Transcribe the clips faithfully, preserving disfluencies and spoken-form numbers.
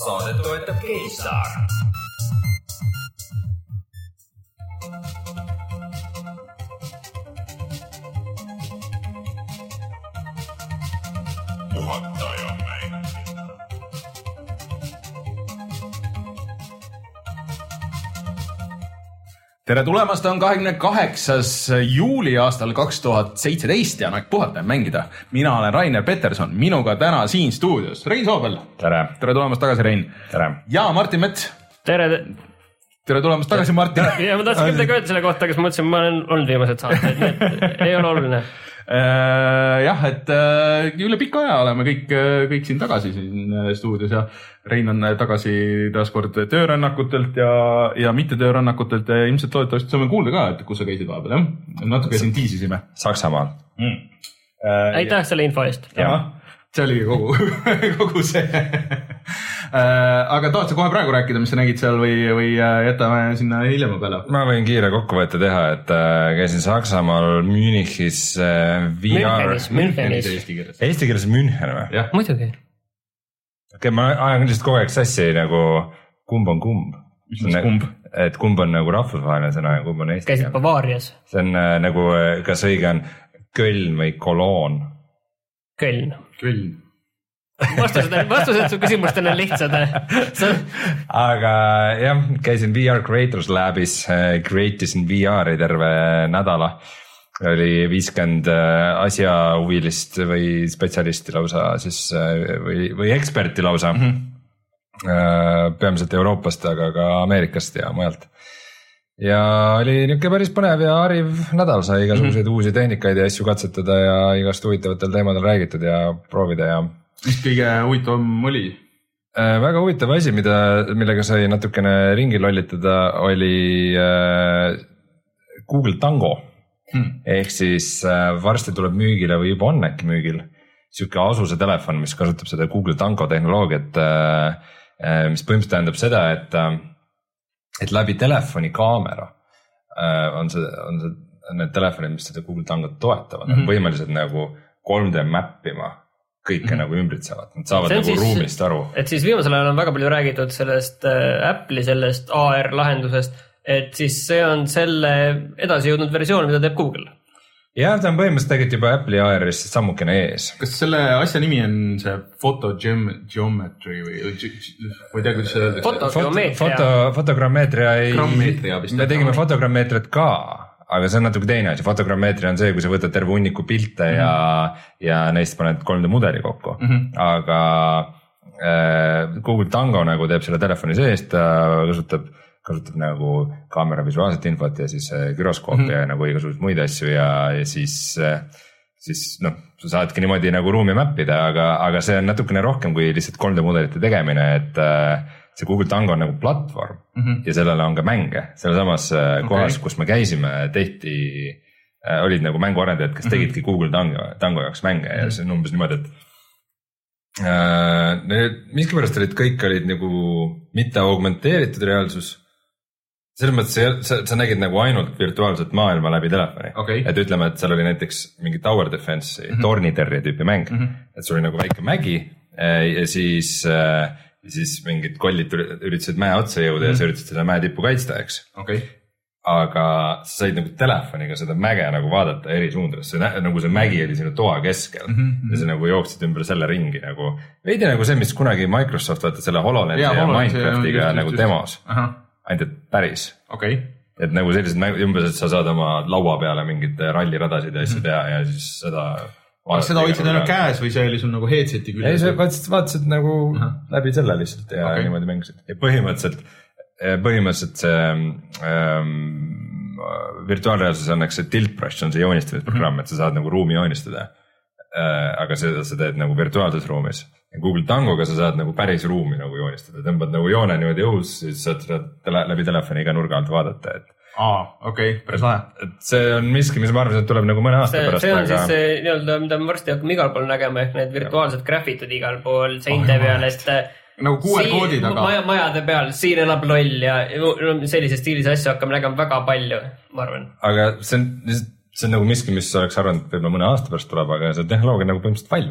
Saadet toetab GameStar. Puhattajamäin. Tere tulemast, on kahekümne kaheksas juuli aastal kaks tuhat seitseteist ja on aeg puhata ja mängida. Mina olen Rainer Peterson, minuga täna siin stuudios Rein Soobel. Tere. Tere tulemast tagasi, Rein. Tere. Ja Martin Mets. Tere. Tere tulemast tagasi, Martin. Ja ma tahtsin midagi öelda selle kohta, kas ma mõtlesin, ma olen olnud viimased saated, nii ei ole oluline. Jah, et üle pika aja oleme kõik, kõik siin tagasi siin stuudios ja Rein on tagasi taaskord töörännakutelt ja, ja mitte töörännakutelt ja ilmselt loodetavasti saame kuulda ka, et kus sa käisid vahepeal, jah? Natuke siin tiisisime. Saksamaal. Mm. Aitäh selle info eest. Jah, see oli kogu, kogu see. Aga tahad sa kohe praegu rääkida, mis sa nägid seal või, või jätame sinna hiljema peale? Ma võin kiire kokkuvõtte teha, et käisin Saksamaal Münichis V R. Münchenis, Münchenis. Eesti keeles München või? Jah, muidugi. Okay, ma ajan lihtsalt kogu aeg sassi nagu kumb on kumb. Mis on kumb? Et kumb on nagu rahvusvaheline sõna ja kumb on eesti. Käisid Bavaarias. See on nagu, kas õige on Köln või Cologne? Köln. Köln. Vastused, vastused su küsimustele on lihtsad. Aga jah, käisin V R Creators Labis, creatisin V R-i terve nädala. Oli viiskümmend asjahuvilist või spetsialisti lausa siis, või, või eksperti lausa. Mm-hmm. Peamiselt Euroopast, aga ka Ameerikast ja mujalt. Ja oli niisugune päris põnev ja hariv nädal, sai igasuguseid mm-hmm. uusi tehnikaid ja asju katsetada ja igast huvitavatel teemadel räägitud ja proovida ja mis kõige huvitavam oli? Äh, väga huvitav asi, mida, millega sai natukene ringi lollitada, oli äh, Google Tango. Hmm. Ehk siis äh, varsti tuleb müügile või juba on äkki müügil siuke asuse telefon, mis kasutab seda Google Tango tehnoloogiat, äh, äh, mis põhimõtteliselt tähendab seda, et, äh, et läbi telefoni kaamera äh, on see, on see, need telefonid, mis seda Google Tangot toetavad, mm-hmm. on võimelised nagu kolm D mappima kõike mm-hmm. nagu ümbritsevad, nad saavad nagu siis, ruumist aru. Et siis viimasel ajal on väga palju räägitud sellest Apple'i, sellest A R lahendusest, et siis see on selle edasi jõudnud versioon, mida teeb Google. Jah, ta on põhimõtteliselt tegelikult juba Apple'i A R-ist sammukene ees. Kas selle asja nimi on see fotogeometry või ma ei tea, kuidas see öeldakse? Fotogeomeetria. Foto, fotogrammeetria ei... Grammeetria vist. Me tegime fotogrammeetrit ka, aga see on natuke teine asi. Fotogrammeetria on see, kui sa võtad terve hunniku pilte mm-hmm. ja, ja neist paned kolm D mudeli kokku. Mm-hmm. Aga äh, Google Tango nagu teeb selle telefoni sees, ta kasutab, kasutab nagu kaamera visuaalset infot ja siis gyroskoopi mm-hmm. ja nagu igasugused muid asju ja, ja siis, siis noh, sa saadki niimoodi nagu ruumi mappida, aga, aga see on natukene rohkem kui lihtsalt kolm D mudelite tegemine, et see Google Tango on nagu platvorm mm-hmm. ja sellele on ka mänge. Selle samas okay. kohas, kus me käisime, tehti, olid nagu mänguarendajad, kes tegidki mm-hmm. Google Tango, Tango jaoks mänge mm-hmm. ja see on umbes niimoodi, et äh, miskipärast olid kõik olid nagu mitte augmenteeritud reaalsus. Selles mõttes sa, sa nägid nagu ainult virtuaalset maailma läbi telefoni. Okay. Et ütleme, et seal oli näiteks mingi Tower Defense, mm-hmm. Torniterri tüüpi mäng. Mm-hmm. Et sul oli nagu väike mägi ja siis, ja siis mingid kollid üritasid mäe otsa jõuda mm-hmm. ja sa üritasid selle mäe tippu kaitsta, eks. Okay. Aga sa said nagu telefoniga seda mäge nagu vaadata eri suundades. See, nagu see mägi oli sinu toa keskel mm-hmm. ja sa nagu jooksid ümber selle ringi nagu. Veidi nagu see, mis kunagi Microsoft võtta selle HoloLensi ja, ja Minecraftiga just, nagu just, demos. Aha. Ainult et päris. Okay. Et nagu sellised mäng, umbes, et sa saad oma laua peale mingid ralliradasid ja asju teha ja siis seda... Aga seda hoidsid nagu käes või see oli sul nagu headseti küll? Ei, sa vaatasid, vaatasid nagu uh-huh. läbi selle lihtsalt ja okay. niimoodi mängisid. Ja põhimõtteliselt, põhimõtteliselt see ähm, virtuaalreaalsus on, eks see Tilt Brush on see joonistamisprogramm, uh-huh. et sa saad nagu ruumi joonistada. Äh, aga seda sa teed nagu virtuaalses ruumis. Ja Google Tangoga sa saad nagu päris ruumi nagu joonistada. Tõmbad nagu joone niimoodi õhus, siis saad tele, läbi telefoni iga nurga alt vaadata. Et, Aa, okei, okay, päris lahe. Et see on miski, mis ma arvasin, et tuleb nagu mõne aasta see, pärast. See on aga... siis see, nii-öelda, mida me varsti hakkame igal pool nägema, ehk need virtuaalsed graffitud igal pool seinte oh, peal, et nagu Q R-koodid, aga maja, majade peal, siin elab loll ja sellise stiilis asju hakkame nägema väga palju, ma arvan. Aga see on, see on nagu miski, mis oleks arvanud, et võib-olla mõne aasta pärast tuleb, aga see tehnoloogia nagu põhimõtteliselt valmis.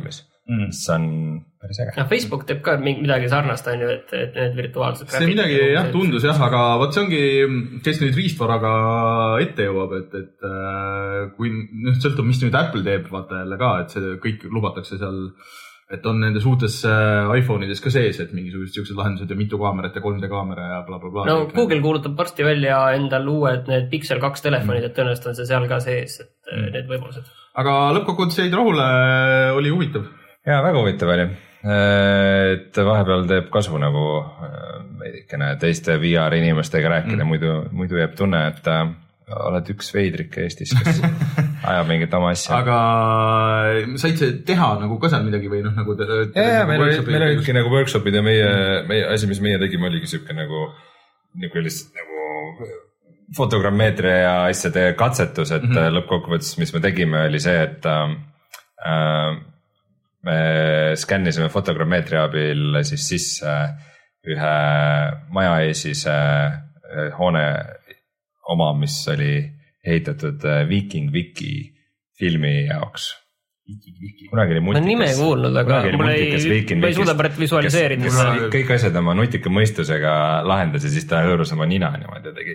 mm. mis on päris äge. Ja Facebook teeb ka midagi sarnast, on ju, et, et need virtuaalsed see midagi jah, tundus jah, aga võt see ongi, kes nüüd riistvaraga ette jõuab, et, et kui nüüd sõltub, mis nüüd Apple teeb, vaata jälle ka, et see kõik lubatakse seal, et on nendes uutes iPhone'ides ka sees, et mingisugused siuksed lahendused ja mitu kaamerat ja kolm D kaamera ja bla, bla, bla. No Google need. Kuulutab varsti välja endal uued need Pixel kaks telefonid, et tõenäoliselt on see seal ka sees, et mm. need võimalused. Aga lõppkokkuvõttes jäid rahule, oli huvitav? Jaa, väga huvitav oli. Et vahepeal teeb kasvu nagu veidikene teiste V R inimestega rääkida, mm. muidu, muidu jääb tunne, et oled üks veidrike Eestis, kes ajab mingit oma asja. Aga said see teha nagu ka seal midagi või noh nagu... Ja, ja meil olid meil olidki nagu workshopid ja meie, meie asi, mis meie tegime, oligi siuke nagu, nagu lihtsalt nagu fotogrammeetria ja asjade katsetus, et mm-hmm. lõppkokkuvõttes, mis me tegime, oli see, et äh, me skännisime fotogrammeetria abil siis sisse ühe maja eesis äh, hoone oma, mis oli ehitatud Viking Viki filmi jaoks. Kunagi oli multikas. Ma nime kuulnud, aga mul ei, ma ei suuda pärit visualiseerida. Kes kõik asjad oma nutika mõistusega lahendas ja siis ta hõõrus oma nina niimoodi ja tegi.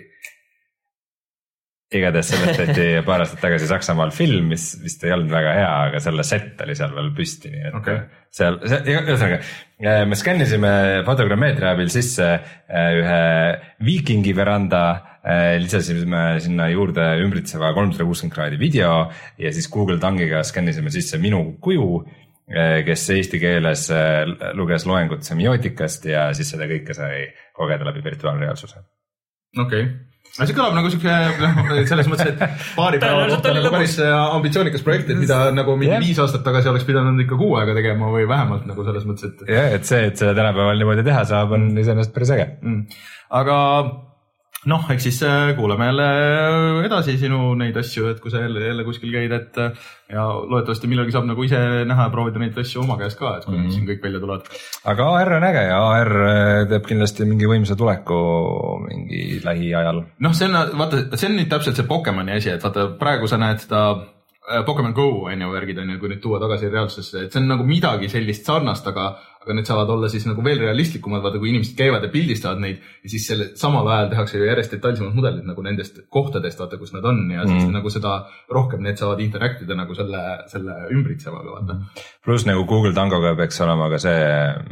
Igatahes sellest tehti paar aastat tagasi Saksamaal film, mis vist ei olnud väga hea, aga selle set oli seal veel püsti. Nii et okay. seal, ühesõnaga, me skännisime fotogrammeetria abil sisse ühe Vikingi veranda, lisasime sinna juurde ümbritseva kolmsada kuuskümmend kraadi video ja siis Google Tangiga skännisime sisse minu kuju, kes eesti keeles luges loengut semiootikast ja siis seda kõike sai kogeda läbi virtuaalreaalsuse. Okei. Okay. See kõlab nagu siuke, selles mõttes, et paari päeva kohta nagu päris ambitsioonikas projekt, et mida nagu mingi yeah. viis aastat tagasi oleks pidanud ikka kuu aega tegema või vähemalt nagu selles mõttes, et... jah, et see, et seda tänapäeval niimoodi teha saab, on iseenesest päris äge. Mm. Aga noh, eks siis kuuleme jälle edasi sinu neid asju, et kui sa jälle, jälle kuskil käid, et ja loodetavasti millalgi saab nagu ise näha ja proovida neid asju oma käes ka, et kui mm-hmm. siin kõik välja tulevad. Aga A R on äge ja A R teeb kindlasti mingi võimsa tuleku mingi lähiajal. Noh, see on, vaata, see on nüüd täpselt see Pokemoni asi, et vaata, praegu sa näed seda Pokemon Go on ju värgid, on ju, kui nüüd tuua tagasi reaalsusesse, et see on nagu midagi sellist sarnast, aga, aga need saavad olla siis nagu veel realistlikumad, vaata, kui inimesed käivad ja pildistavad neid ja siis selle samal ajal tehakse ju järjest detailsemad mudelid nagu nendest kohtadest, vaata, kus nad on ja siis mm. nagu seda rohkem need saavad interaktida nagu selle, selle ümbritsevaga, vaata. Pluss nagu Google Tangoga peaks olema ka see,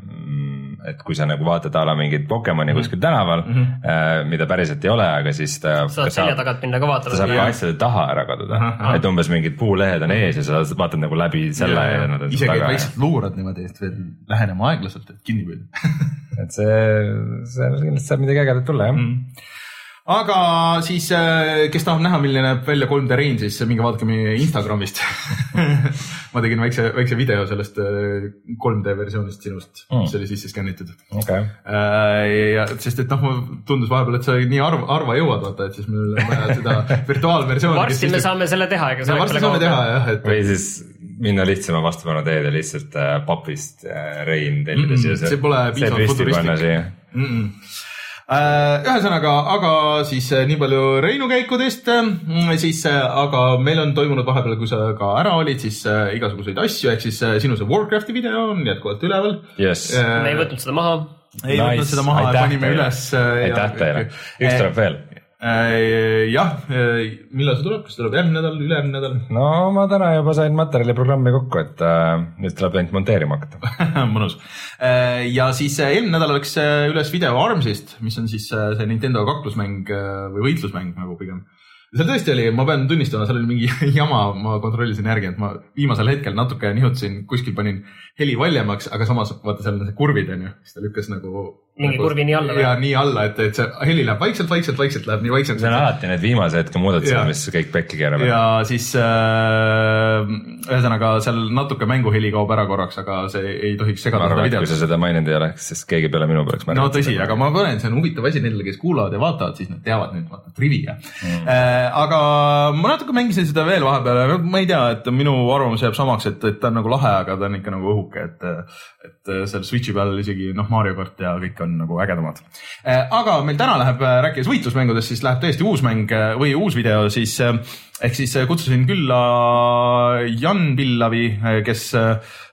et kui sa nagu vaatad ala mingid Pokemoni mm. kuskil tänaval, mm-hmm. äh, mida päriselt ei ole, aga siis ta saad selja tagant minna ka vaatama. Ta saab ka asjade taha ära kaduda. Aha, et umbes mingid puulehed on ees ja sa vaatad nagu läbi selle ja, ja nad on ise käid vaikselt luurad niimoodi, et veel lähenema aeglaselt, et kinni püüda. et see, see kindlasti saab midagi ägedat tulla, jah. Mm. Aga siis, kes tahab näha, milline näeb välja kolm D Rain, siis minge vaadake meie Instagramist. ma tegin väikse, väikse video sellest kolm D versioonist sinust, mm. mis oli sisse skännitud. Okay. Ja, sest et noh, tundus vahepeal, et sa nii arva, arva jõuad, vaata, et siis meil on vaja seda virtuaalversiooni. Varsti me saame selle teha. Ega ja varsti saame teha, jah. Et... või siis minna lihtsama vastupanu teed ja lihtsalt papist Rain tellida mm, siia. See pole piisavalt futuristlik. Mm-mm. Ühesõnaga, aga siis nii palju Reinu käikudest, siis aga meil on toimunud vahepeal, kui sa ka ära olid, siis igasuguseid asju, ehk siis sinu see Warcrafti video on jätkuvalt üleval. Yes. Me ei võtnud seda maha. Ei nice. võtnud seda maha ja panime üles. Aitäh teile. Üks tuleb veel. Jah, millal see tuleb? Kas tuleb järgmine nädal, ülejärgmine nädal? No ma täna juba sain materjali programmi kokku, et äh, nüüd tuleb ainult monteerima hakata. Mõnus. Ja siis eelmine nädal oleks üles video Armsist, mis on siis see Nintendo kaklusmäng või võitlusmäng nagu pigem. Seal tõesti oli, ma pean tunnistama, seal oli mingi jama, ma kontrollisin järgi, et ma viimasel hetkel natuke nihutasin, kuskil panin heli valjemaks, aga samas vaata seal on see kurvid, on ju, siis ta lükkas nagu... mingi nagu, kurvi nii alla. Ja nii alla, et, et see heli läheb vaikselt, vaikselt, vaikselt läheb nii vaikselt. See on alati need viimase hetke muudatused, mis kõik pekki keerab. Ja siis äh, ühesõnaga seal natuke mänguheli kaob ära korraks, aga see ei tohiks segada seda videot. Kui sa seda maininud ei oleks, sest keegi peale minu poleks märganud. No tõsi, aga ma panen, see on huvitav asi neile, kes kuulavad ja vaatavad, siis nad teavad nüüd vaata trivia. Mm. Äh, aga ma natuke mängisin seda veel vahepeal, ma ei tea, et minu arvamus jääb samaks, et, et ta on nagu lahe, aga ta on ikka nagu õhuke, et, et seal Switchi peal isegi noh, Mario Kart ja kõik on nagu ägedamad. Aga meil täna läheb, rääkides võitlusmängudest, siis läheb tõesti uus mäng või uus video, siis ehk siis kutsusin külla Jan Pillavi, kes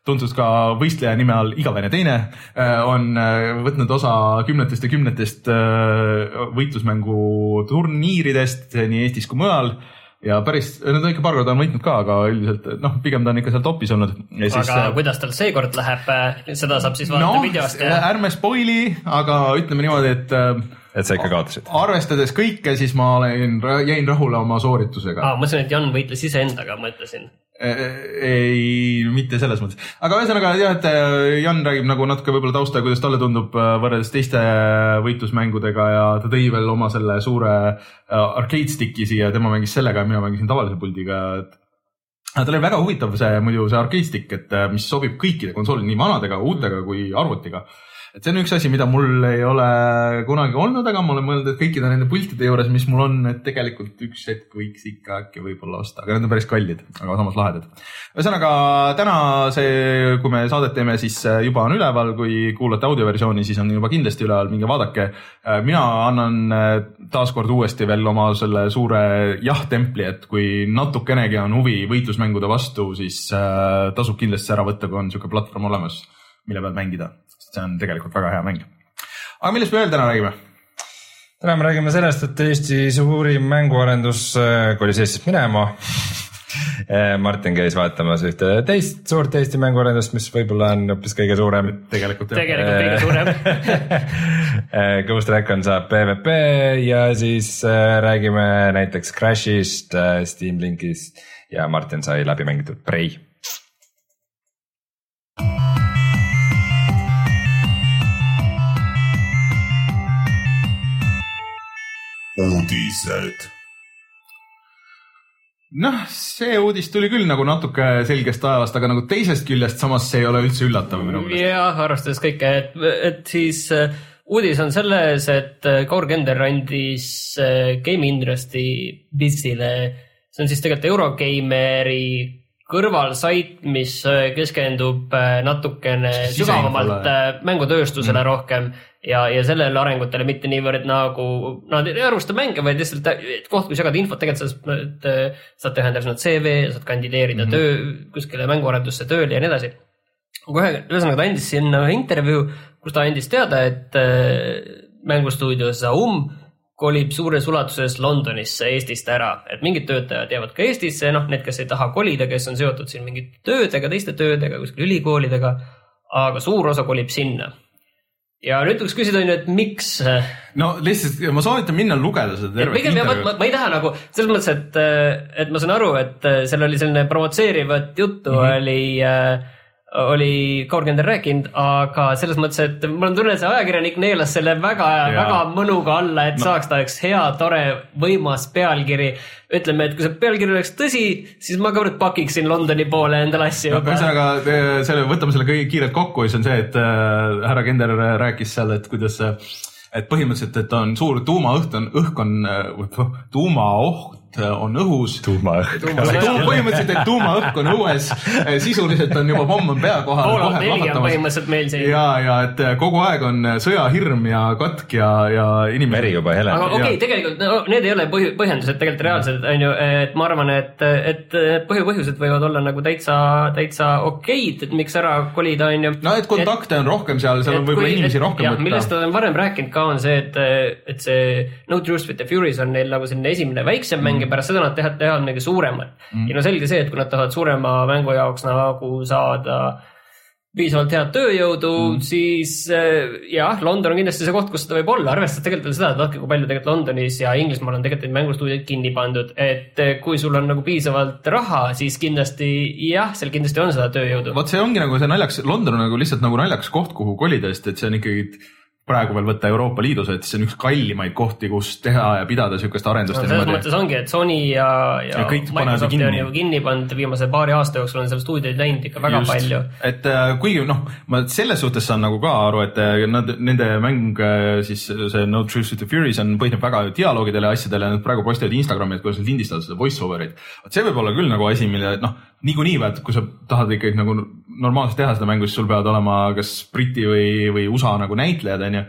tuntud ka võistleja nime all Igavene teine, on võtnud osa kümnetest ja kümnetest võitlusmängu turniiridest nii Eestis kui mujal. Ja päris, need on ikka paar korda on võitnud ka, aga üldiselt, noh, pigem ta on ikka seal topis olnud. Ja aga siis, kuidas tal seekord läheb, seda saab siis vaadata no, videost. Ja... ärme spoili, aga ütleme niimoodi, et... et sa ikka kaotasid. Arvestades kõike, siis ma olen, jäin rahule oma sooritusega. Ah, mõtlesin, et Jan võitles ise endaga, mõtlesin. Ei, mitte selles mõttes. Aga ühesõnaga, jah, et Jan räägib nagu natuke võib-olla tausta, kuidas talle tundub võrreldes teiste võitlusmängudega ja ta tõi veel oma selle suure arcade stick'i siia, tema mängis sellega ja mina mängisin tavalise puldiga. Tal oli väga huvitav see, muidu see arcade stick, et mis sobib kõikide konsooli, nii vanadega, uutega kui arvutiga. Et see on üks asi, mida mul ei ole kunagi olnud, aga ma olen mõelnud, et kõikide nende pultide juures, mis mul on, et tegelikult üks hetk võiks ikka äkki võib-olla osta, aga need on päris kallid, aga samas lahedad. Ühesõnaga, täna see, kui me saadet teeme, siis juba on üleval, kui kuulate audioversiooni, siis on juba kindlasti üleval, minge vaadake. Mina annan taaskord uuesti veel oma selle suure jah-templi, et kui natukenegi on huvi võitlusmängude vastu, siis tasub kindlasti ära võtta, kui on niisugune platvorm olemas, mille peal mängida. See on tegelikult väga hea mäng. Aga millest me veel täna räägime? Täna me räägime sellest, et Eesti suurim mänguarendus kolis Eestist minema. Martin käis vaatamas ühte teist suurt Eesti mänguarendust, mis võib-olla on hoopis kõige suurem. Tegelikult, tegelikult kõige suurem. Ghost Recon saab P V P ja siis räägime näiteks Crashist, Steam Linkist ja Martin sai läbi mängitud Prey. Uudised. Noh, see uudis tuli küll nagu natuke selgest ajast, aga nagu teisest küljest samas see ei ole üldse üllatav. Jah, arvestades kõike, et, et siis uh, uudis on selles, et Kaur Kender andis uh, Game Industry Bizile, see on siis tegelikult Eurogameri kõrvalsait, mis keskendub natukene sügavamalt mängutööstusele mm. rohkem ja, ja sellele arengutele mitte niivõrd nagu nad ei arvusta mänge, vaid lihtsalt koht, kus jagada infot, tegelikult sa saad teha endale C V, saad kandideerida mm. töö, kuskile mänguarendusse tööle ja nii edasi. Ühesõnaga ta andis sinna intervjuu, kus ta andis teada, et mängustuudio Zaum kolib suures ulatuses Londonisse Eestist ära, et mingid töötajad jäävad ka Eestisse, noh, need, kes ei taha kolida, kes on seotud siin mingid töödega, teiste töödega, kuskil ülikoolidega, aga suur osa kolib sinna. Ja nüüd võiks küsida, et miks? No lihtsalt, ma soovitan minna lugeda seda tervet intervjuud. Ma, ma ei taha nagu, selles mõttes, et, et ma saan aru, et seal oli selline provotseerivat juttu, mm-hmm. oli... oli Kaur Kender rääkinud, aga selles mõttes, et mul on tunne, et see ajakirjanik neelas selle väga, väga mõnuga alla, et no. saaks ta üks hea, tore, võimas pealkiri. Ütleme, et kui see pealkiri oleks tõsi, siis ma ka pakiksin Londoni poole endale asju. No, ühesõnaga, selle, võtame selle kõige kiirelt kokku, siis on see, et äh, härra Kender rääkis seal, et kuidas et põhimõtteliselt, et on suur tuumaõht on, õhk on, tuumaoht on õhus. Tuumaõhk. Põhimõtteliselt, et tuumaõhk on õues, sisuliselt on juba pomm on pea kohal. Poolad neli on põhimõtteliselt meil siin. Ja, ja et kogu aeg on sõjahirm ja katk ja, ja inimesed. Meri juba hele. Aga okei, okay, tegelikult no, need ei ole põhjendused tegelikult reaalselt, on ju, et ma arvan, et, et põhjupõhjused võivad olla nagu täitsa, täitsa okeid, et miks ära kolida, on ju. No, et kontakte on rohkem seal, seal on võib-olla inimesi rohkem võtta. Millest olen varem rääkinud ka on see, et, et see No Truth with the Furies on neil nagu selline esimene väiksem mäng ja pärast seda nad teha, teha midagi suuremat. Mm. Ja no selge see, et kui nad tahavad suurema mängu jaoks nagu saada piisavalt head tööjõudu, mm. siis jah, London on kindlasti see koht, kus seda võib olla. Arvestades tegelikult seda, et vaatke, kui palju tegelikult Londonis ja Inglismaal on tegelikult mängustuudioid kinni pandud. Et kui sul on nagu piisavalt raha, siis kindlasti jah, seal kindlasti on seda tööjõudu. Vaat see ongi nagu see naljaks, London on nagu lihtsalt nagu naljaks koht, kuhu kolida, et see on ikkagi praegu veel võtta Euroopa Liidus, et see on üks kallimaid kohti, kus teha ja pidada sükest arendust. No, selles mõttes ongi, et Sony ja, ja, ja Microsoft on ju kinni pannud viimase paari aasta jooksul on seal stuudioid läinud ikka väga Just. palju. Et kuigi noh, ma selles suhtes saan nagu ka aru, et nad, nende mäng siis see No Truth with the Furies on põhineb väga dialoogidele ja asjadele ja nad praegu postivad Instagrami, et kuidas nad lindistavad seda voice-overit. See võib olla küll nagu asi, mille noh, niikuinii vaat, kui sa tahad ikkagi nagu normaalselt teha seda mängu, siis sul peavad olema kas Briti või, või U S A nagu näitlejad, on ju.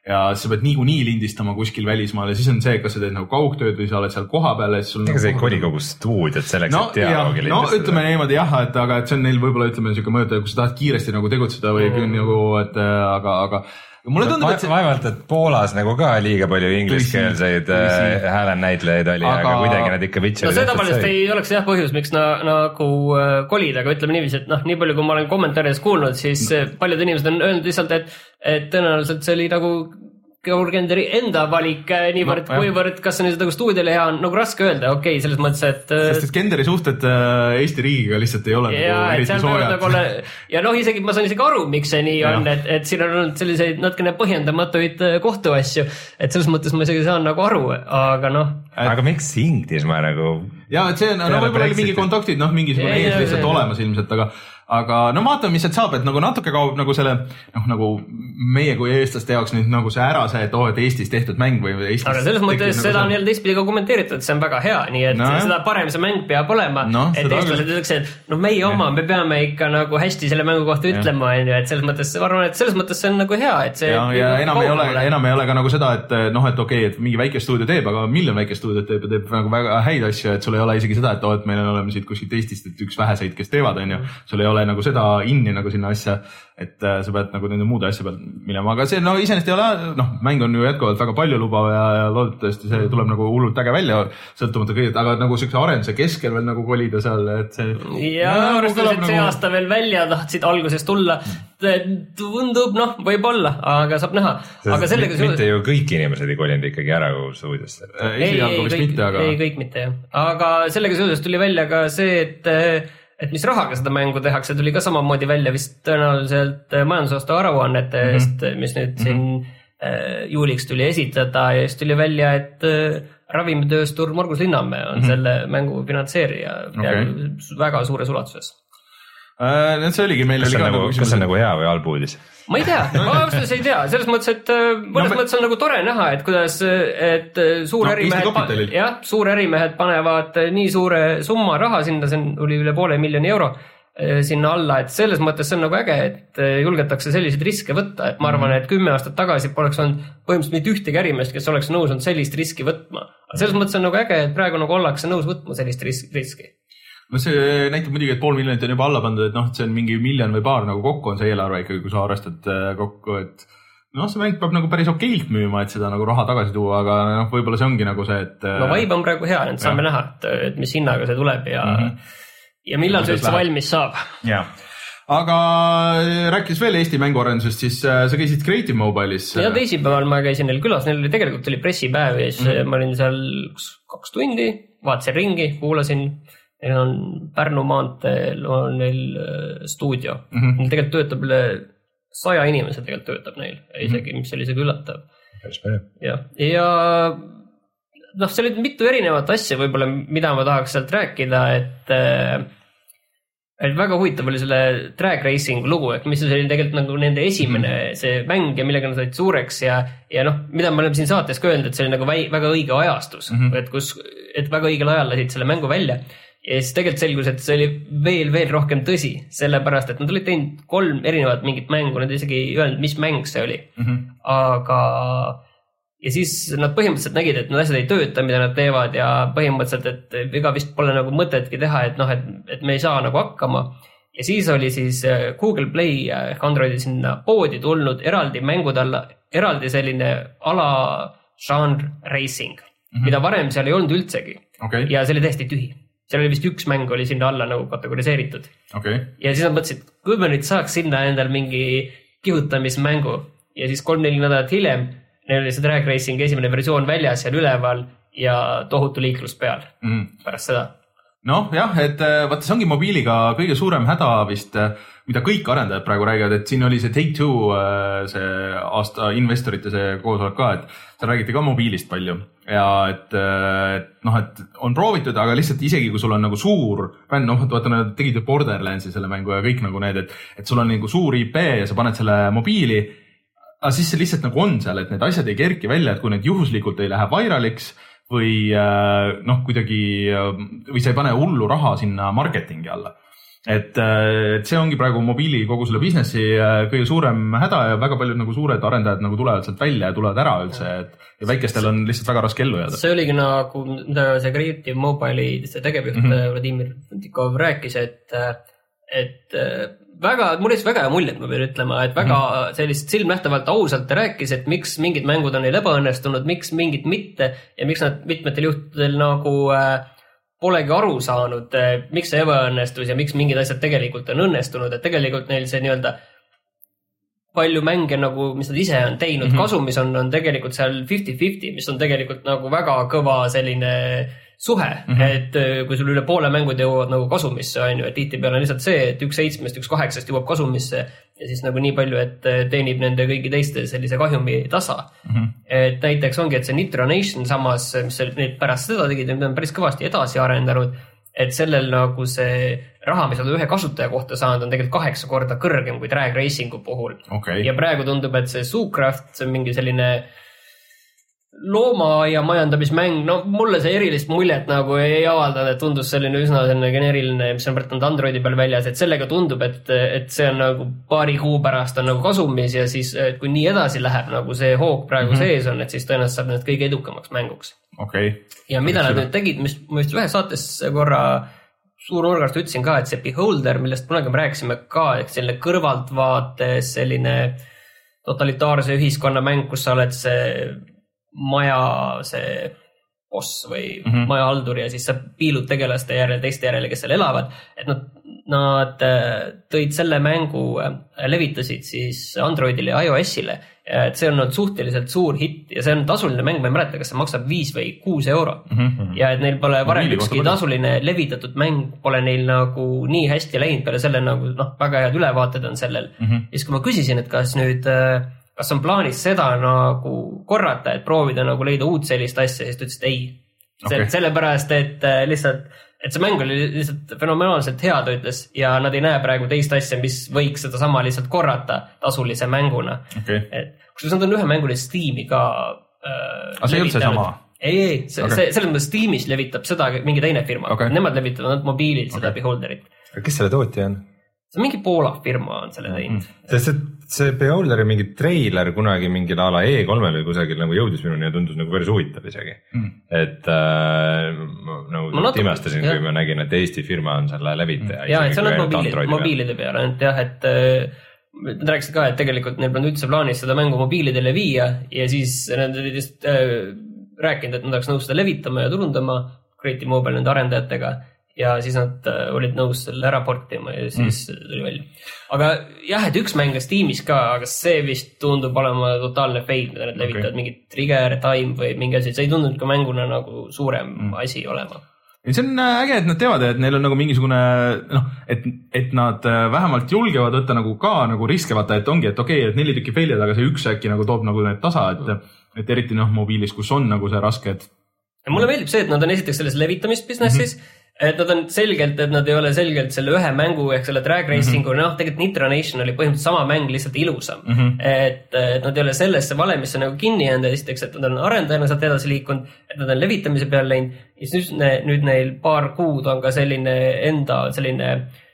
ja sa pead niikuinii lindistama kuskil välismaal ja siis on see, kas sa teed nagu kaugtööd või sa oled seal koha peal. Ega see ei koli kogu stuudiot selleks, no, et dialoogi lindistada. No ütleme niimoodi jah, et aga et see on neil võib-olla ütleme niisugune mõjuta, kui sa tahad kiiresti nagu tegutseda või mm. nagu, et aga, aga mulle tundub, et see... vaevalt, et Poolas nagu ka liiga palju ingliskeelseid häälennäitlejaid oli, aga... aga kuidagi nad ikka vitsi. No see tavaliselt ei oleks jah põhjus, miks na, nagu kolida, aga ütleme niiviisi, et noh, nii palju, kui ma olen kommentaarides kuulnud, siis paljud inimesed on öelnud lihtsalt, et, et tõenäoliselt see oli nagu Kaur-Kenderi enda valik niivõrd, no, kuivõrd, kas on nagu stuudiole hea, on nagu raske öelda, okei, okay, selles mõttes, et... Sest et Kenderi suhted Eesti riigiga lihtsalt ei ole ja, nagu eriti soojad. Nagu ole, ja noh, isegi ma saan isegi aru, miks see nii on, et, et siin on olnud selliseid natukene põhjendamatuid kohtuasju, et selles mõttes ma isegi saan nagu aru, aga noh... Et... Aga miks Inglismaa nagu... Ja, et see on, no võib-olla oli mingi kontaktid, noh, mingisugune ees lihtsalt ja, olemas ilmselt, aga... Aga no vaatame, mis sealt saab, et nagu natuke kaob nagu selle, noh nagu meie kui eestlaste jaoks nüüd nagu see ära see, et oh, et Eestis tehtud mäng või Eestis... Aga selles mõttes nagu seda on jälle teistpidi ka kommenteeritud, et see on väga hea, nii et no, seda parem see mäng peab olema, no, et eestlased ütleks, et no meie oma, me peame ikka nagu hästi selle mängu kohta ütlema, et selles mõttes, ma arvan, et selles mõttes see on nagu hea, et see... Ja, ja enam ei, ole, enam ei ole ka nagu seda, et noh, et okei, okay, et mingi väike stuudio teeb, aga miljon väike stuudio teeb ja teeb nagu väga häid asju, et sul ei ole isegi seda, et oh, et meil on olema siit kuskilt Eestist, et üks väheseid, kes teevad, on ju, sul ei ole nagu seda inni nagu sinna asja, et äh, sa pead nagu nende muude asja peal minema, aga see no iseenesest ei ole, noh, mäng on ju jätkuvalt väga palju lubav ja, ja loodetavasti see tuleb nagu hullult äge välja, sõltumata kõigest, aga nagu siukse arenduse keskel veel nagu kolida seal, et see... Ja arvestades, et see nagu... aasta veel välja tahtsid alguses tulla, tundub, noh, võib olla, aga saab näha. Aga sellega... Mitte ju kõik inimesed ei kolinud ikkagi ära stuudiosse. Ei, ei, kõik, aga... ei, kõik mitte, jah. Aga sellega seoses tuli välja ka see, et et mis rahaga seda mängu tehakse, tuli ka samamoodi välja vist tõenäoliselt majandusaasta aruannete eest, mm -hmm. mis nüüd siin mm-hmm. juuliks tuli esitada ja siis tuli välja, et ravimitööstur Margus Linnamäe on mm-hmm. selle mängu finantseerija okay. väga suures ulatuses. Äh, see oligi meil kas, oli ka nagu, kas see on nagu hea või halb uudis? Ma ei tea, ma austas ei tea, selles mõttes, et mõnes no, mõttes on nagu tore näha, et kuidas, et suur no, ärimehed, jah, suur ärimehed panevad nii suure summa raha sinna, see oli üle poole miljoni euro sinna alla, et selles mõttes see on nagu äge, et julgetakse selliseid riske võtta, et ma arvan, et kümme aastat tagasi poleks olnud põhimõtteliselt mitte ühtegi ärimeest, kes oleks nõus olnud sellist riski võtma. Selles mõttes on nagu äge, et praegu nagu ollakse nõus võtma sellist riski. No see näitab muidugi, et pool miljonit on juba alla pandud, et noh, et see on mingi miljon või paar nagu kokku on see eelarve ikkagi, kui sa arvestad kokku, et noh, see mäng peab nagu päris okeilt müüma, et seda nagu raha tagasi tuua, aga noh, võib-olla see ongi nagu see, et... No vibe on praegu hea, et saame ja. näha, et, et mis hinnaga see tuleb ja, mm -hmm. ja millal see üldse valmis saab. Ja. Aga rääkides veel Eesti mänguarendusest, siis sa käisid Creative Mobile'is. Ja teisipäeval ma käisin neil külas, neil oli tegelikult oli pressipäev ja siis mm -hmm. ma olin seal kaks tundi, vaatasin ringi, kuulasin... Neil on Pärnu maanteel on neil stuudio. Mm -hmm. Neil tegelikult töötab üle saja inimese tegelikult töötab neil. Isegi, mis oli isegi üllatav. Ja, ja noh, see oli mitu erinevat asja võib-olla, mida ma tahaks sealt rääkida, et, et väga huvitav oli selle drag racing lugu, et mis oli tegelikult nagu nende esimene mm -hmm. see mäng ja millega nad olid suureks ja, ja noh, mida me oleme siin saates ka öelnud, et see oli nagu väi, väga õige ajastus, mm -hmm. et, kus, et väga õigel ajal lasid selle mängu välja. Ja siis tegelikult selgus, et see oli veel, veel rohkem tõsi, sellepärast, et nad olid teinud kolm erinevat mingit mängu, nad isegi ei öelnud, mis mäng see oli. Mm -hmm. Aga, ja siis nad põhimõtteliselt nägid, et need asjad ei tööta, mida nad teevad ja põhimõtteliselt, et ega vist pole nagu mõtetki teha, et noh, et, et me ei saa nagu hakkama. Ja siis oli siis Google Play ehk Androidi sinna poodi tulnud eraldi mängude alla, eraldi selline ala genre racing, mm -hmm. mida varem seal ei olnud üldsegi. Okay. Ja see oli täiesti tühi. Seal oli vist üks mäng oli sinna alla nagu kategoriseeritud. Okay. Ja siis nad mõtlesid, kui me nüüd saaks sinna endal mingi kihutamismängu ja siis kolm-neli nädalat hiljem neil oli see drag racing esimene versioon väljas seal üleval ja tohutu liiklus peal mm. pärast seda. Noh jah, et vaata see ongi mobiiliga kõige suurem häda vist, mida kõik arendajad praegu räägivad, et siin oli see Take-Two see aasta investorite see koosolek ka, et seal räägiti ka mobiilist palju ja et, et noh, et on proovitud, aga lihtsalt isegi kui sul on nagu suur bänd, noh, vaata nad tegid ju Borderlandsi selle mängu ja kõik nagu need, et, et sul on nagu suur I P ja sa paned selle mobiili, aga siis see lihtsalt nagu on seal, et need asjad ei kerki välja, et kui need juhuslikult ei lähe viraliks või noh, kuidagi või sa ei pane hullu raha sinna marketingi alla. et, et see ongi praegu mobiili kogu selle businessi kõige suurem häda ja väga paljud nagu suured arendajad nagu tulevad sealt välja ja tulevad ära üldse, et ja väikestel on lihtsalt väga raske ellu jääda. See oligi nagu, mida see Creative Mobile'i tegevjuht mm -hmm. Vladimir Funtikov rääkis, et, et väga, mul oli väga hea mulje, et ma pean ütlema, et väga mm -hmm. sellist silmnähtavalt ausalt rääkis, et miks mingid mängud on neil ebaõnnestunud, miks mingid mitte ja miks nad mitmetel juhtudel nagu äh, polegi aru saanud, miks see ebaõnnestus ja miks mingid asjad tegelikult on õnnestunud, et tegelikult neil see nii-öelda palju mänge nagu, mis nad ise on teinud, mm -hmm. kasumis on, on tegelikult seal fifty fifty, mis on tegelikult nagu väga kõva selline suhe, mm -hmm. et kui sul üle poole mängud jõuavad nagu kasumisse, on ju, et tihtipeale on lihtsalt see, et üks seitsmest, üks kaheksast jõuab kasumisse ja siis nagu nii palju, et teenib nende kõigi teiste sellise kahjumi tasa. Mm -hmm. Et näiteks ongi, et see Nitro Nation samas, mis need pärast seda tegid, need on päris kõvasti edasi arendanud, et sellel nagu see raha, mis nad ühe kasutaja kohta saanud, on tegelikult kaheksa korda kõrgem kui Drag Racingu puhul. Okay. Ja praegu tundub, et see Zoocraft, see on mingi selline looma- ja majandamismäng, no mulle see erilist muljet nagu ei avaldanud, et tundus selline üsna selline geneeriline, mis on võtnud Androidi peal väljas, et sellega tundub, et, et see on nagu paari kuu pärast on nagu kasumis ja siis, et kui nii edasi läheb, nagu see hoog praegu mm -hmm. sees on, et siis tõenäoliselt saab need kõige edukamaks mänguks. Okay. Ja mida nad nüüd tegid, mis ma just ühe saates korra suur nurgast ütlesin ka, et see Beholder, millest kunagi me rääkisime ka, et selline kõrvaltvaates selline totalitaarse ühiskonna mäng, kus sa oled see maja see boss või mm -hmm. maja haldur ja siis sa piilud tegelaste järele, teiste järele, kes seal elavad, et nad, nad tõid selle mängu, levitasid siis Androidile ja iOS-ile, et see on olnud suhteliselt suur hitt ja see on tasuline mäng, ma ei mäleta, kas see maksab viis või kuus eurot mm -hmm. ja et neil pole varem ükski tasuline levitatud mäng, pole neil nagu nii hästi läinud peale selle nagu noh, väga head ülevaated on sellel mm. -hmm. ja siis kui ma küsisin, et kas nüüd kas on plaanis seda nagu korrata, et proovida nagu leida uut sellist asja, siis ta ütles, et ei. Okay. Sellepärast, et lihtsalt, et see mäng oli lihtsalt fenomenaalselt hea, ta ütles, ja nad ei näe praegu teist asja, mis võiks seda sama lihtsalt korrata tasulise mänguna. Okay. Et kus nad on ühe mängule Steam'i ka äh, aga see ei olnud see sama? Ei, ei, see, okay. see, selles mõttes Steam'is levitab seda mingi teine firma. Okay. Nemad levitavad mobiilil seda okay. Beholderit. Kes selle tootja on? See mingi Poola firma on selle teinud. See, see, see Beholderi mingi treiler kunagi mingil ala E kolme või kusagil nagu jõudis minuni ja tundus nagu päris huvitav isegi. Mm. Et äh, nagu natuke, imestasin, jah. Kui ma nägin, et Eesti firma on selle levitaja. Mm. Ja, et see on mobiilide, mobiilide peale, et jah, et nad rääkisid ka, et tegelikult neil on üldse plaanis seda mängu mobiilidele viia ja siis nad olid just äh, rääkinud, et nad oleks nõus seda levitama ja turundama Creative Mobile nende arendajatega. Ja siis nad olid nõus selle ära portima ja siis mm. tuli välja. Aga jah, et üks mäng Steamis ka, aga see vist tundub olema totaalne fail, mida nad levitavad okay. mingit trigger time või mingi asi. See ei tundunud ka mänguna nagu suurem mm. asi olema. See on äge, et nad teavad, et neil on nagu mingisugune, noh, et, et nad vähemalt julgevad võtta nagu ka nagu riske vaata, et ongi, et okei, okay, et neli tükki fail'id, aga see üks äkki nagu toob nagu need tasa, et, et eriti noh, mobiilis, kus on nagu see raske, et. Ja mulle meeldib see, et nad on esiteks selles levitamisbusinessis, mm-hmm. et nad on selgelt, et nad ei ole selgelt selle ühe mängu ehk selle drag racingu, mm-hmm. noh, tegelikult Nitro Nation oli põhimõtteliselt sama mäng, lihtsalt ilusam. Mm-hmm. Et, et nad ei ole sellesse valemisse nagu kinni jäänud, esiteks, et nad on arendajana sealt edasi liikunud, et nad on levitamise peale läinud, ja siis nüüd, nüüd neil paar kuud on ka selline enda selline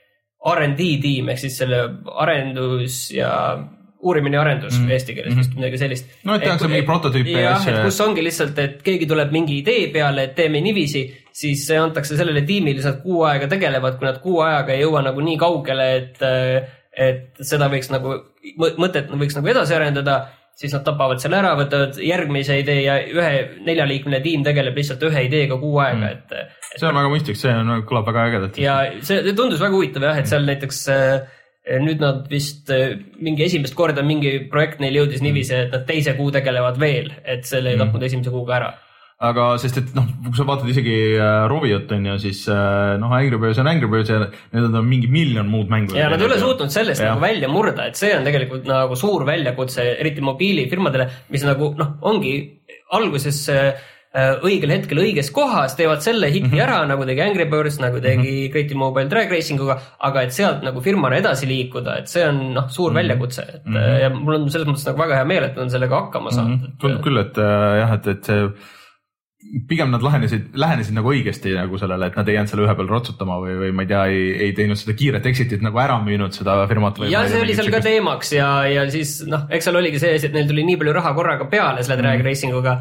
R and D tiim, ehk siis selle arendus ja uurimine ja arendus mm. eesti keeles, vist midagi sellist. No, et tehakse mingi prototüüpe. Jah, et kus ongi lihtsalt, et keegi tuleb mingi idee peale, et teeme nivisi, siis see antakse sellele tiimile, lihtsalt kuu aega tegelevad, kui nad kuu ajaga ei jõua nagu nii kaugele, et, et seda võiks nagu, mõtet võiks nagu edasi arendada, siis nad tapavad selle ära, võtavad järgmise idee ja ühe neljaliikmine tiim tegeleb lihtsalt ühe ideega kuu aega. Mm. Et, et, see on väga mõistlik, see on, kõlab väga ägedalt. Ja see tundus väga huvitav jah, et seal näiteks nüüd nad vist mingi esimest korda mingi projekt neil jõudis nivise, et nad teise kuu tegelevad veel, et selle ei tapnud mm. esimese kuuga ära. Aga sest, et noh, kui sa vaatad isegi Roviot on ja siis noh, Angry Birds on Angry Birds ja need on mingi miljon muud mängu. Ja nad ei ole suutnud sellest ja. Nagu välja murda, et see on tegelikult nagu suur väljakutse, eriti mobiilifirmadele, mis nagu noh, ongi alguses õigel hetkel õiges kohas, teevad selle hiti mm-hmm. ära, nagu tegi Angry Birds, nagu tegi mm-hmm. Creative Mobile Drag Racinguga, aga et sealt nagu firmana edasi liikuda, et see on noh, suur mm-hmm. väljakutse. Et, mm-hmm. Ja mul on selles mõttes nagu väga hea meel, et on sellega hakkama saanud. Mm-hmm. Tundub küll, et jah, et, et see pigem nad lahenesid, lähenesid nagu õigesti nagu sellele, et nad ei jäänud selle ühe peal rotsutama või, või ma ei tea, ei, ei teinud seda kiiret exitit nagu ära müünud seda firmat. Või ja see oli seal ka teemaks ja, ja siis noh, eks seal oligi see, et neil tuli nii palju raha korraga peale selle drag racinguga,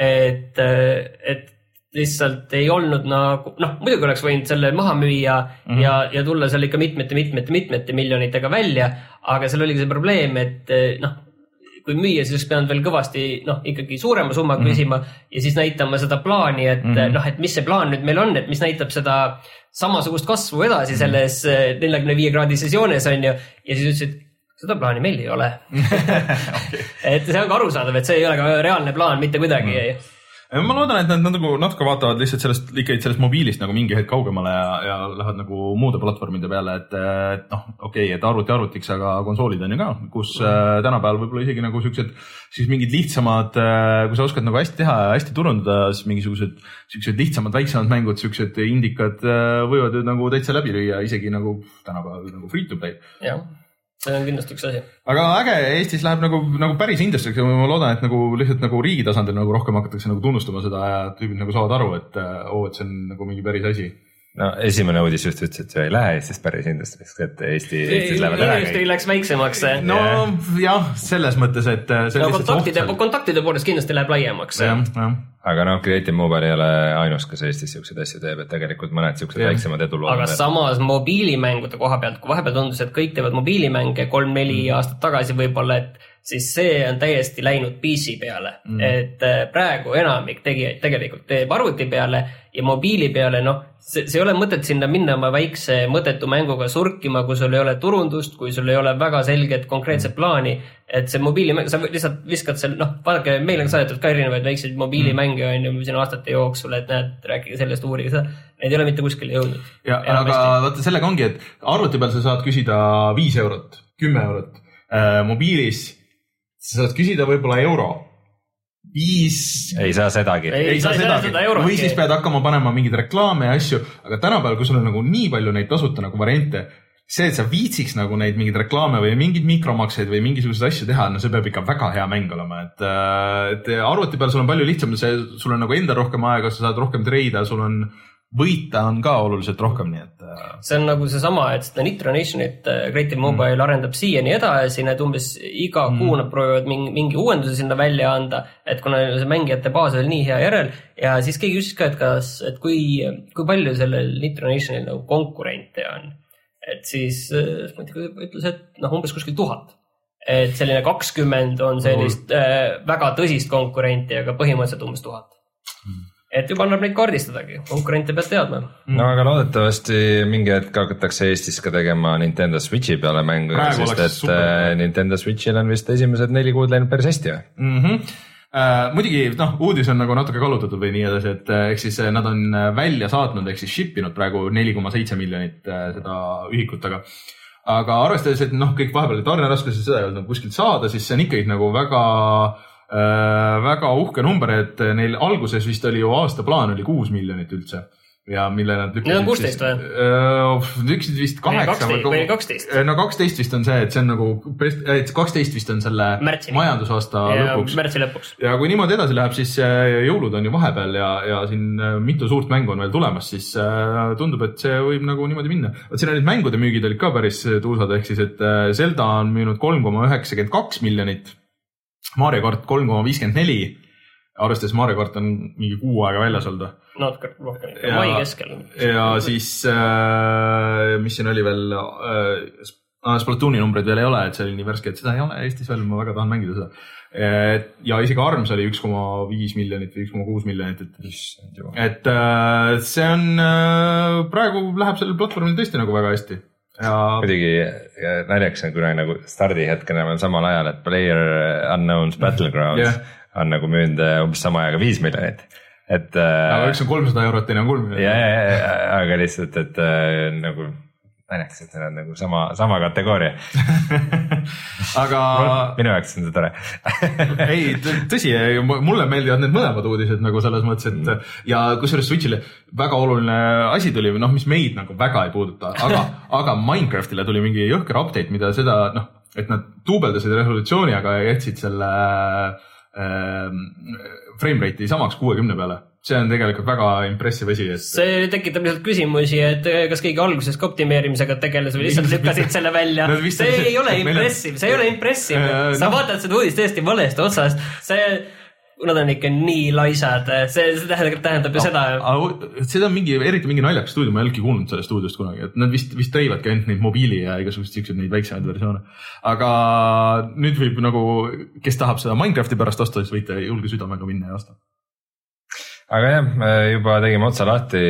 et, et lihtsalt ei olnud nagu, noh, muidugi oleks võinud selle maha müüa mm-hmm. ja, ja tulla seal ikka mitmete, mitmete, mitmete miljonitega välja, aga seal oligi see probleem, et noh, kui müüa, siis pean veel kõvasti noh, ikkagi suurema summa küsima mm-hmm. ja siis näitama seda plaani, et mm-hmm. noh, et mis see plaan nüüd meil on, et mis näitab seda samasugust kasvu edasi selles neljakümne viie kraadises joones on ju, ja siis ütlesid, seda plaani meil ei ole. Okay. Et see on ka arusaadav, et see ei ole ka reaalne plaan mitte kuidagi mm. Ma loodan, et nad nagu natuke vaatavad lihtsalt sellest, ikkagi sellest mobiilist nagu mingi hetk kaugemale ja, ja lähevad nagu muude platvormide peale, et, et noh, okei okay,, et arvuti arvutiks, aga konsoolid on ju ka, kus mm. tänapäeval võib-olla isegi nagu siuksed, siis mingid lihtsamad, kui sa oskad nagu hästi teha ja hästi turundada, siis mingisugused siuksed lihtsamad, väiksemad mängud, siuksed indikad võivad ju nagu täitsa läbi lüüa, isegi nagu tänapäeval nagu free to play. Jah. See on kindlasti üks asi. Aga äge, Eestis läheb nagu, nagu päris industriks ja ma loodan, et nagu lihtsalt nagu riigi tasandil nagu rohkem hakatakse nagu tunnustama seda ja tüübid nagu saavad aru, et oo, et see on nagu mingi päris asi. No esimene uudis just ütles, et see ei lähe Eestis päris industriks, et Eesti, Eestis lähevad ära. Industri läks väiksemaks. No jah, selles mõttes, et see no, kontaktide, kontaktide poolest kindlasti läheb laiemaks. Ja, ja. Aga noh, Creative Mobile ei ole ainus, kes Eestis siukseid asju teeb, et tegelikult mõned siuksed väiksemad edulood. Aga samas mobiilimängude koha pealt, kui vahepeal tundus, et kõik teevad mobiilimänge kolm-neli mm. aastat tagasi võib-olla, et siis see on täiesti läinud P C peale. Mm. Et praegu enamik tegijaid tegelikult teeb arvuti peale ja mobiili peale, noh, see, see ei ole mõtet sinna minna oma väikse mõttetu mänguga surkima, kui sul ei ole turundust, kui sul ei ole väga selget konkreetset plaani, et see mobiilimäng, sa lihtsalt viskad seal, noh, vaadake, meil on saadetud ka erinevaid väikseid mobiilimänge on ju siin aastate jooksul, et näed, rääkige sellest, uurige seda, need ei ole mitte kuskile jõudnud. Ja, aga vaata sellega ongi, et arvuti peal sa saad küsida viis eurot, kümme eurot, äh, mobiilis sa saad küsida võib-olla euro. Viis... Ei saa sedagi. Ei, ei saa sedagi. Seda või siis pead hakkama panema mingid reklaame ja asju, aga tänapäeval, kui sul on nagu nii palju neid tasuta nagu variante, see, et sa viitsiks nagu neid mingid reklaame või mingid mikromakseid või mingisuguseid asju teha, no see peab ikka väga hea mäng olema, et, et arvuti peal sul on palju lihtsam, see, sul on nagu enda rohkem aega, sa saad rohkem treida, sul on võita on ka oluliselt rohkem, nii et... See on nagu see sama, et seda Nitro Nationit Creative Mobile mm. arendab siiani edasi, need umbes iga mm. kuu nad proovivad mingi, mingi uuenduse sinna välja anda, et kuna see mängijate baas oli nii hea järel ja siis keegi küsis ka, et kas, et kui, kui palju sellel Nitro Nationil nagu konkurente on, et siis ma ütles, et noh, umbes kuskil tuhat. Et selline kakskümmend on sellist äh, väga tõsist konkurenti, aga põhimõtteliselt umbes tuhat. Mm. Et juba annab neid kaardistadagi, konkurente pead teadma. No aga loodetavasti mingi hetk hakatakse Eestis ka tegema Nintendo Switchi peale mängu, sest et super. Nintendo Switchil on vist esimesed neli kuud läinud päris hästi. Mm-hmm. Uh, muidugi, noh, uudis on nagu natuke kallutatud või nii edasi, et ehk siis nad on välja saatnud, ehk siis shipinud praegu neli koma seitse miljonit seda ühikut, aga aga arvestades, et noh, kõik vahepeal tarneraskusi seda ei olnud kuskilt saada, siis see on ikkagi nagu väga Äh, väga uhke number, et neil alguses vist oli ju aasta plaan oli kuus miljonit üldse ja mille nad lükkasid. Need on kuusteist või? Lükkasid vist kaheksa või kaksteist? No kaksteist vist on see, et see on nagu kaksteist vist on selle Märtsini. Majandusaasta ja, lõpuks. Märtsi lõpuks. Ja kui niimoodi edasi läheb, siis jõulud on ju vahepeal ja, ja siin mitu suurt mängu on veel tulemas, siis tundub, et see võib nagu niimoodi minna. Vaat siin olid mängude müügid olid ka päris tuusad, ehk siis, et Zelda on müünud kolm koma üheksakümmend kaks miljonit. Mario Kart kolm koma viiskümmend neli, arvestades Mario Kart on mingi kuu aega väljas olda. Natuke rohkem, mai keskel. Ja siis, äh, mis siin oli veel, äh, Splatooni numbreid veel ei ole, et see oli nii värske, et seda ei ole Eestis veel, ma väga tahan mängida seda. Ja isegi Arms oli üks koma viis miljonit või üks koma kuus miljonit, et, et äh, see on, äh, praegu läheb sellel platvormil tõesti nagu väga hästi. Kuidagi näljaks on, kuna nagu stardihetkena on samal ajal, et Player Unknown's Battlegrounds yeah. on nagu müünud umbes sama ajaga viis miljonit. Et, aga üks on kolmsada eurot, teine on kolm miljonit. Ja, ja, ja, aga lihtsalt, et nagu näljaks, et need on nagu sama, sama kategooria. aga... Minu jaoks on see tore. ei, tõsi, mulle meeldivad need mõlemad uudised nagu selles mõttes, et mm. ja kusjuures Switchile väga oluline asi tuli, noh, mis meid nagu väga ei puuduta, aga, aga Minecraftile tuli mingi jõhker update, mida seda, noh, et nad duubeldasid resolutsiooni, aga jätsid selle frame rate'i samaks kuuekümne peale. See on tegelikult väga impressive asi. Et... See tekitab lihtsalt küsimusi, et kas keegi alguses ka optimeerimisega tegeles või lihtsalt lükkasid selle välja. No, see ei ole impressive, see ei ole impressive. Sa no. vaatad seda uudist tõesti valest otsast. See... Nad on ikka nii laisad, see, see tähendab, tähendab ju no, seda. Seda on mingi, eriti mingi naljaks stuudio, ma ei olegi kuulnud sellest stuudiost kunagi, et nad vist, vist tõivadki ainult neid mobiili ja igasugused siuksed neid väiksemaid versioone. Aga nüüd võib nagu, kes tahab seda Minecrafti pärast osta, siis võite julge südamega minna ja osta. Aga jah, juba tegime otsa lahti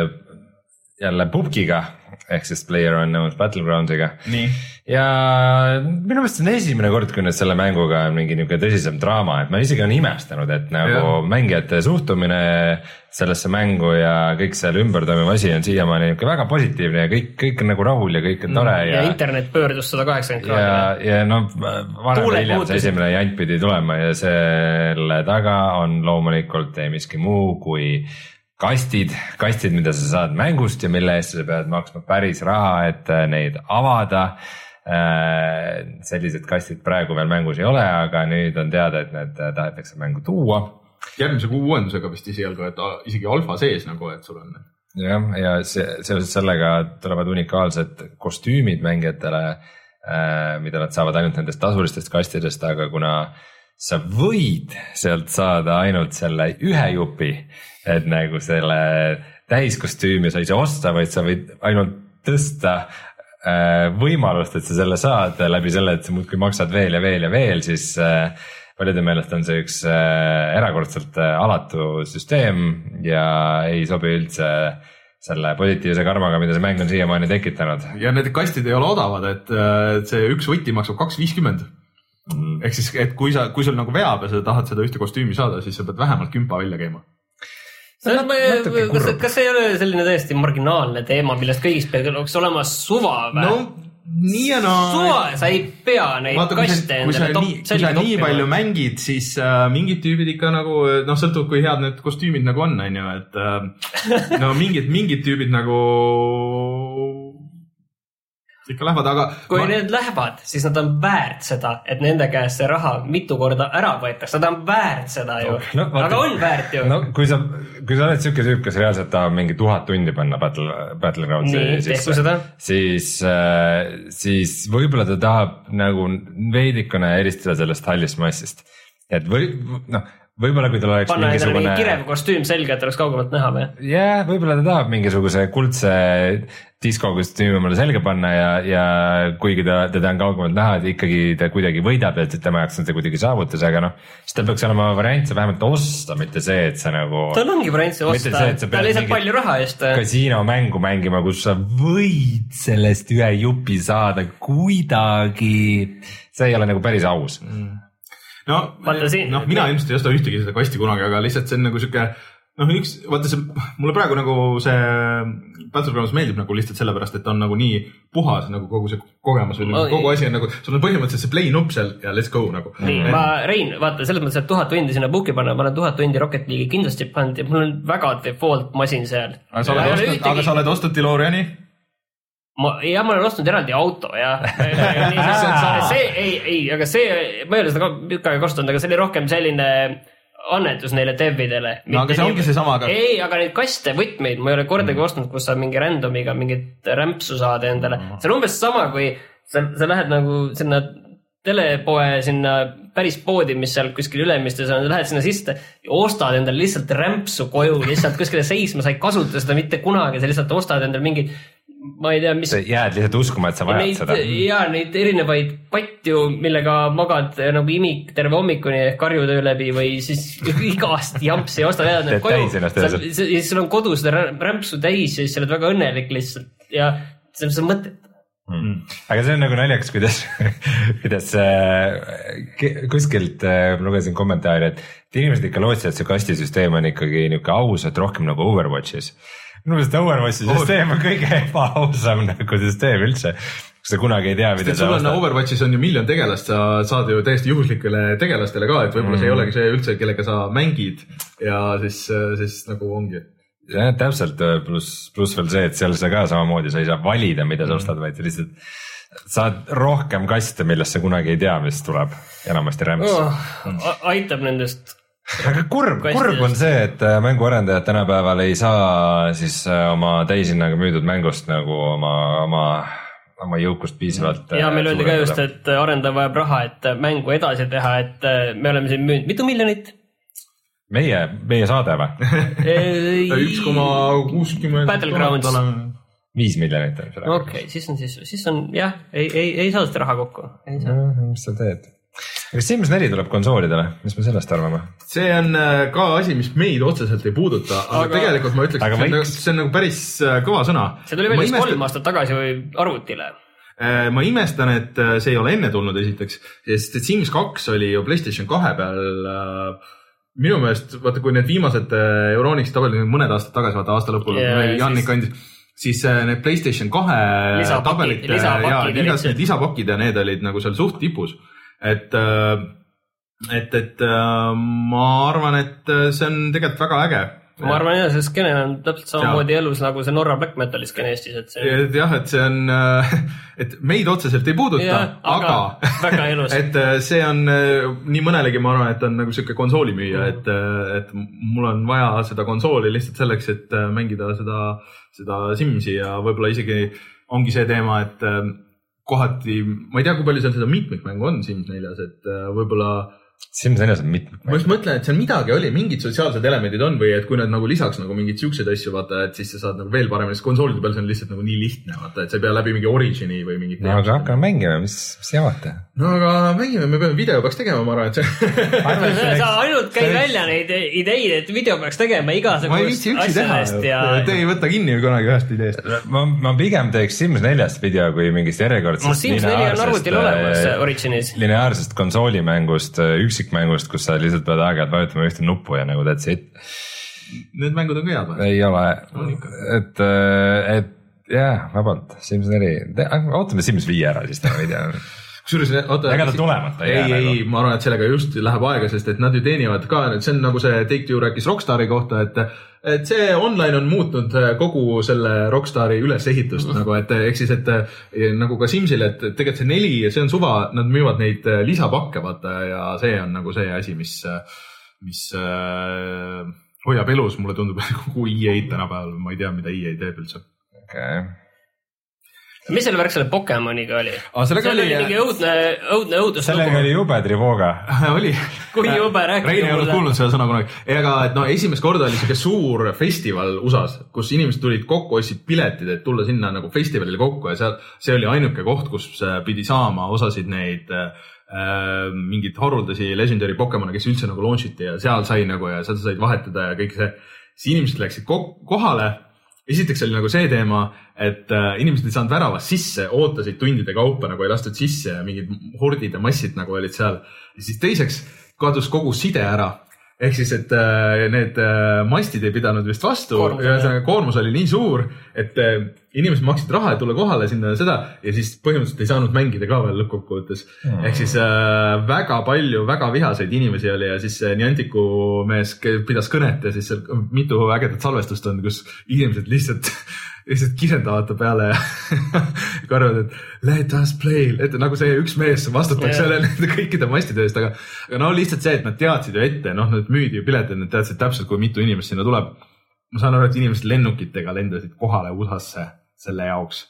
jälle pubgiga ehk siis PlayerUnknown's Battlegroundsiga. Nii. Ja minu meelest on esimene kord, kui nüüd selle mänguga on mingi niisugune tõsisem draama, et ma isegi on imestanud, et nagu ja. mängijate suhtumine sellesse mängu ja kõik seal ümber toimuv asi on siiamaani väga positiivne ja kõik, kõik on nagu rahul ja kõik on tore. Ja, ja internet pöördus sada kaheksakümmend kraadi. Ja, ja no varem hiljem see esimene jant pidi tulema ja selle taga on loomulikult ei miski muu kui kastid, kastid, mida sa saad mängust ja mille eest sa pead maksma päris raha, et neid avada. Sellised kastid praegu veel mängus ei ole, aga nüüd on teada, et need tahetakse mängu tuua. Järgmise kuu uuendusega vist isialgu, et isegi alfa sees nagu, et sul on. Jah, ja seoses sellega tulevad unikaalsed kostüümid mängijatele, mida nad saavad ainult nendest tasulistest kastidest, aga kuna sa võid sealt saada ainult selle ühe jupi, et nagu selle täiskostüümi sa ei saa osta, vaid sa võid ainult tõsta võimalust, et sa selle saad läbi selle, et sa muudkui maksad veel ja veel ja veel, siis paljude meelest on see üks erakordselt alatu süsteem ja ei sobi üldse selle positiivse karmaga, mida see mäng on siiamaani tekitanud. Ja need kastid ei ole odavad, et see üks võti maksab kaks viiskümmend. Mm. Ehk siis, et kui, sa, kui sul nagu veab ja sa tahad seda ühte kostüümi saada, siis sa pead vähemalt kümpa välja käima. See on, kas, kas see ei ole selline täiesti marginaalne teema, millest kõigis peaks olema suva või? No, nii ja no... Suva, sa ei pea neid Vaata, kaste endale. Kui sa, top, nii, kui sa nii palju mängid, siis äh, mingid tüübid ikka nagu, noh, sõltub kui head need kostüümid nagu on, on ju, et äh, no mingid, mingid tüübid nagu... ikka lähevad, aga... Kui ma... need lähevad, siis nad on väärt seda, et nende käest see raha mitu korda ära võetakse. Nad on väärt seda ju. No, vaata, aga on väärt ju. No, kui sa, kui sa oled siuke tüüp, kes reaalselt tahab mingi tuhat tundi panna Battle, Battlegroundsi sisse, siis, äh, siis võib-olla ta tahab nagu veidikene eristada sellest hallist massist. Et või, noh, võib-olla kui tal oleks panna mingisugune... mingi kirev kostüüm selge, et oleks kaugemalt näha või? Jah, võib-olla ta tahab mingisuguse kuldse diskokostüümi omale selge panna ja, ja kuigi ta, teda on kaugemalt näha, et ikkagi ta kuidagi võidab, et tema jaoks on see kuidagi saavutus, aga noh, siis tal peaks olema variant see vähemalt osta, mitte see, et sa nagu... Tal ongi variant see osta, see, ta lihtsalt palju raha eest. Kasiino mängu mängima, kus sa võid sellest ühe jupi saada kuidagi, see ei ole nagu päris aus. Mm. No, noh, mina ilmselt ei osta ühtegi seda kasti kunagi, aga lihtsalt see on nagu siuke, noh, üks, vaata see, mulle praegu nagu see Battlegrounds meeldib nagu lihtsalt sellepärast, et on nagu nii puhas nagu kogu see kogemus või oh, kogu asi on nagu, sul on põhimõtteliselt see play nupp seal ja let's go nagu. Nii, et... ma, Rein, vaata, selles mõttes, et tuhat tundi sinna buki panna, ma olen tuhat tundi Rocket League'i kindlasti pannud ja mul on väga default masin seal. Aga sa oled ostnud, aga sa oled ostnud DeLoreani? Ma, ja ma olen ostnud eraldi auto ja see, ei, ei, aga see, ma ei ole seda pikka aega kostanud, aga see oli rohkem selline annetus neile devidele. No aga see ongi see sama, aga... Ei, aga neid kaste võtmeid ma ei ole kordagi mm. ostnud, kus sa mingi randomiga mingit rämpsu saad endale. Mm. See on umbes sama, kui sa, sa lähed nagu sinna telepoe, sinna päris poodi, mis seal kuskil ülemistes on, lähed sinna sisse ja ostad endale lihtsalt rämpsu koju, lihtsalt kuskile seisma, sa ei kasuta seda mitte kunagi, sa lihtsalt ostad endale mingid ma ei tea, mis... Jääd lihtsalt uskuma, et sa vajad neid, seda. Ja neid erinevaid patju, millega magad nagu imik terve hommikuni karjutöö läbi või siis igast jampsi ja ostad jääd need koju. Siis sul on kodus seda rämpsu täis ja siis sa oled väga õnnelik lihtsalt ja see on mõtet. Hmm. Aga see on nagu naljakas, kuidas, kuidas äh, kuskilt äh, lugesin kommentaari, et inimesed ikka lootsid, et see kastisüsteem on ikkagi niuke aus, et rohkem nagu Overwatchis. Minu meelest Overwatchi süsteem on kõige ebaausam nagu süsteem üldse. Kus sa kunagi ei tea, mida sa ostad. Overwatchis on ju miljon tegelast, sa saad ju täiesti juhuslikele tegelastele ka, et võib-olla mm. see ei olegi see üldse, kellega sa mängid ja siis, siis nagu ongi. Ja täpselt, pluss plus veel see, et seal sa ka samamoodi, sa ei saa valida, mida sa ostad, vaid lihtsalt saad rohkem kaste, millest sa kunagi ei tea, mis tuleb enamasti rämps oh,. Aitab nendest. Aga kurb, kurb on see, et mänguarendajad tänapäeval ei saa siis oma täishinnaga müüdud mängust nagu oma, oma, oma jõukust piisavalt. Ja meil öeldi ka just, et arendaja vajab raha, et mängu edasi teha, et me oleme siin müünud mitu miljonit? Meie, meie saade või? üks koma kuuskümmend Battlegrounds. Viis miljonit. Okei, okay, siis on siis, siis on jah, ei, ei, ei saa seda raha kokku. Ei saa. No, mis sa teed? Aga Sims neli tuleb konsoolidele, mis me sellest arvame? See on ka asi, mis meid otseselt ei puuduta, aga, aga tegelikult ma ütleks, et see on, see on nagu päris kõva sõna. See tuli veel imestan... kolm aastat tagasi või arvutile. Ma imestan, et see ei ole enne tulnud esiteks, sest Sims kaks oli ju PlayStation kahe peal minu meelest, vaata kui need viimased Euronixi tabelid mõned aastad tagasi, vaata aasta lõpul yeah, Jannik siis... andis, siis need PlayStation kahe tabelid ja need lisapakid ja need olid nagu seal suht tipus. Et, et, et ma arvan, et see on tegelikult väga äge. Ma arvan jah, see skeene on täpselt samamoodi elus nagu see Norra Black Metali skeene Eestis. Et see... et jah, et see on, et meid otseselt ei puuduta, ja, aga, aga väga elus. Et see on nii mõnelegi, ma arvan, et on nagu siuke konsoolimüüja, et, et mul on vaja seda konsooli lihtsalt selleks, et mängida seda, seda Simsi ja võib-olla isegi ongi see teema, et kohati, ma ei tea, kui palju seal seda mitmikmängu on Sims neljas, et võib-olla Sims neljas on mitmikmängu. Ma just mõtlen, et seal midagi oli, mingid sotsiaalsed elemendid on või et kui nad nagu lisaks nagu mingid siuksed asju, vaata, et siis sa saad nagu veel paremini, sest konsoolide peal see on lihtsalt nagu nii lihtne, vaata, et sa ei pea läbi mingi Origini või mingit... No aga hakkame mängima, mis, mis jamate? No aga mängime, me peame video peaks tegema, ma arvan, et see... sa ainult käi välja neid ideid, et video peaks tegema igasugust asjadest ja... Te ei võta kinni kunagi ühest ideest. Ma, ma pigem teeks Sims neljast video kui mingist järjekordsest no, Sims neli on arvutil olemas Originis. Lineaarsest konsoolimängust, üksikmängust, kus sa lihtsalt pead aeg-ajalt vajutama ühte nuppu ja nagu that's it. Need mängud on ka head või? Ei ole. Et, et jah, vabalt, Sims neli. Ootame Sims viie ära siis täna video. Kusjuures, oota, ega ta tulemata ei, ei, ei, ma arvan, et sellega just läheb aega, sest et nad ju teenivad ka, see on nagu see Take-Two rääkis Rockstari kohta, et, et see online on muutnud kogu selle Rockstari ülesehitust, mm. nagu, et ehk siis, et nagu ka Simsil, et tegelikult see neli, see on suva, nad müüvad neid lisapakke, vaata, ja see on nagu see asi, mis, mis äh, hoiab elus, mulle tundub, kogu E A tänapäeval, ma ei tea, mida E A teeb üldse. Okay. Mis selle värk selle Pokemoniga oli? Ah, see oli mingi õudne, õudne õudus. Sellega oli jube trivooga. oli. Kui jube rääkida. Rein ei olnud kuulnud seda sõna kunagi. Ega, et no esimest korda oli siuke suur festival U S A-s, kus inimesed tulid kokku, ostsid piletid, et tulla sinna nagu festivalile kokku ja seal, see oli ainuke koht, kus pidi saama osasid neid äh, mingid haruldasi legendary Pokemone, kes üldse nagu launchiti ja seal sai nagu ja seal said vahetada ja kõik see. Siis inimesed läksid kohale. Esiteks oli nagu see teema, et äh, inimesed ei saanud väravast sisse, ootasid tundide kaupa, nagu ei lastud sisse ja mingid hordid ja massid nagu olid seal. Ja siis teiseks kadus kogu side ära. Ehk siis, et äh, need äh, mastid ei pidanud vist vastu koormus, ja see koormus oli nii suur, et äh, inimesed maksid raha, et tulla kohale sinna seda ja siis põhimõtteliselt ei saanud mängida ka veel lõppkokkuvõttes. Mm. Ehk siis äh, väga palju, väga vihaseid inimesi oli ja siis äh, Niantiku mees pidas kõnet ja siis seal mitu ägedat salvestust on, kus inimesed lihtsalt lihtsalt kisendavad ta peale ja karvad, et let us play, et nagu see üks mees vastutaks yeah. selle kõikide mastide eest, aga, aga no lihtsalt see, et nad teadsid ju ette, noh, nad müüdi ju piletid, nad teadsid täpselt, kui mitu inimest sinna tuleb. Ma saan aru, et inimesed lennukitega lendasid kohale U S A-sse selle jaoks.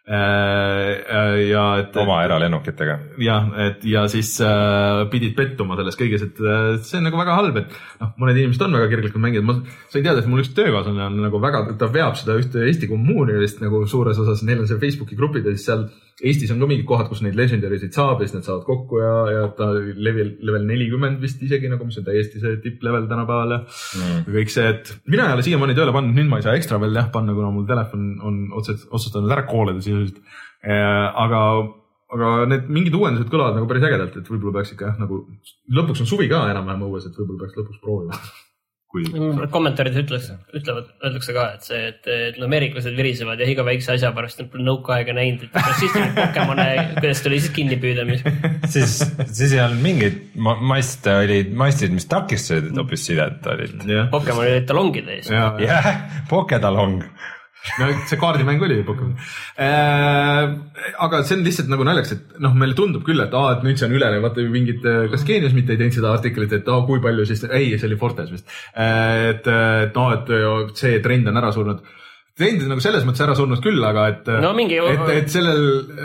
Ja, et, oma eralennukitega. Ja, et, ja siis äh, pidid pettuma selles kõiges, et äh, see on nagu väga halb, et noh, mõned inimesed on väga kirglikult mängijad. Ma sain teada, et mul üks töökaaslane on nagu väga, ta veab seda ühte Eesti kommuuni vist nagu suures osas, neil on see Facebooki grupid ja siis seal Eestis on ka mingid kohad, kus neid legendarisid saab ja siis nad saavad kokku ja, ja ta level, level nelikümmend vist isegi nagu, mis on täiesti see tipplevel tänapäeval ja mm. kõik see, et mina ei ole siiamaani tööle pannud, nüüd ma ei saa ekstra veel jah panna, kuna mul telefon on otseselt otsustanud ära kooleda sisuliselt. Aga, aga need mingid uuendused kõlavad nagu päris ägedalt, et võib-olla peaks ikka jah, nagu lõpuks on suvi ka enam-vähem õues, et võib-olla peaks lõpuks proovima. Kui... Kommentaarid ütleks, ütlevad, öeldakse ka, et see, et, et ameeriklased virisevad ja iga väikse asja pärast nad pole nõuka aega näinud, et siis tuli Pokemone, kuidas tuli siis kinni püüda. siis, siis ei olnud mingid mast olid, mastid, mis takistasid hoopis sidet olid. Yeah. Pokemon olid talongid ees. Jah, yeah, Poketalong. no see kaardimäng oli Pokemon äh,. aga see on lihtsalt nagu naljaks, et noh, meile tundub küll, et aa, et nüüd see on üle, vaata mingid, kas Geenius mitte ei teinud seda artiklit, et aa, kui palju siis, ei, see oli Fortes vist, et, et noh, et see trend on ära surnud. Trend on nagu selles mõttes ära surnud küll, aga et, no, mingi... et, et sellel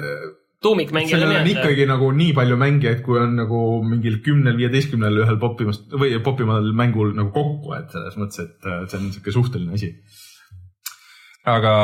sellel on ikkagi nagu nii palju mängijaid, kui on nagu mingil kümnel, viieteistkümnel ühel popimast või popimal mängul nagu kokku, et selles mõttes, et see on niisugune suhteline asi. Aga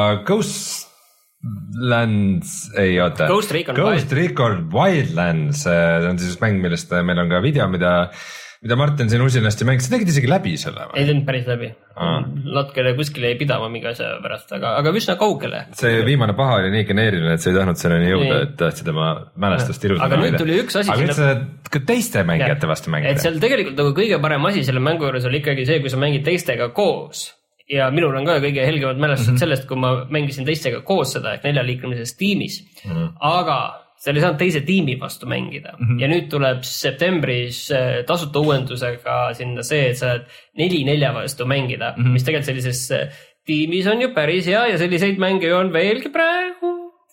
Ghostlands, ei oota. Ghost Recon, Ghost Recon Wildlands, see on siis mäng, millest meil on ka video, mida, mida Martin siin usinasti mängis. Sa tegid isegi läbi selle või? Ei teinud päris läbi. Latkele kuskile ei pidama mingi asja pärast, aga, aga üsna kaugele. See viimane paha oli nii geneeriline, et sa ei tahtnud selleni jõuda, et tahtsid oma mälestust ilusada. Aga nüüd tuli üks asi. Aga nüüd sa ka teiste mängijate vastu mängida. Et seal tegelikult nagu kõige parem asi selle mängu juures oli ikkagi see, kui sa mängid teistega koos. Ja minul on ka kõige helgemad mälestused mm-hmm. sellest, kui ma mängisin teistega koos seda, ehk neljaliikmelises tiimis. Mm-hmm. Aga seal ei saanud teise tiimi vastu mängida. Mm-hmm. Ja nüüd tuleb septembris tasuta uuendusega sinna see, et sa neli nelja vastu mängida, mm-hmm. mis tegelikult sellises tiimis on ju päris hea ja selliseid mänge on veelgi praegu.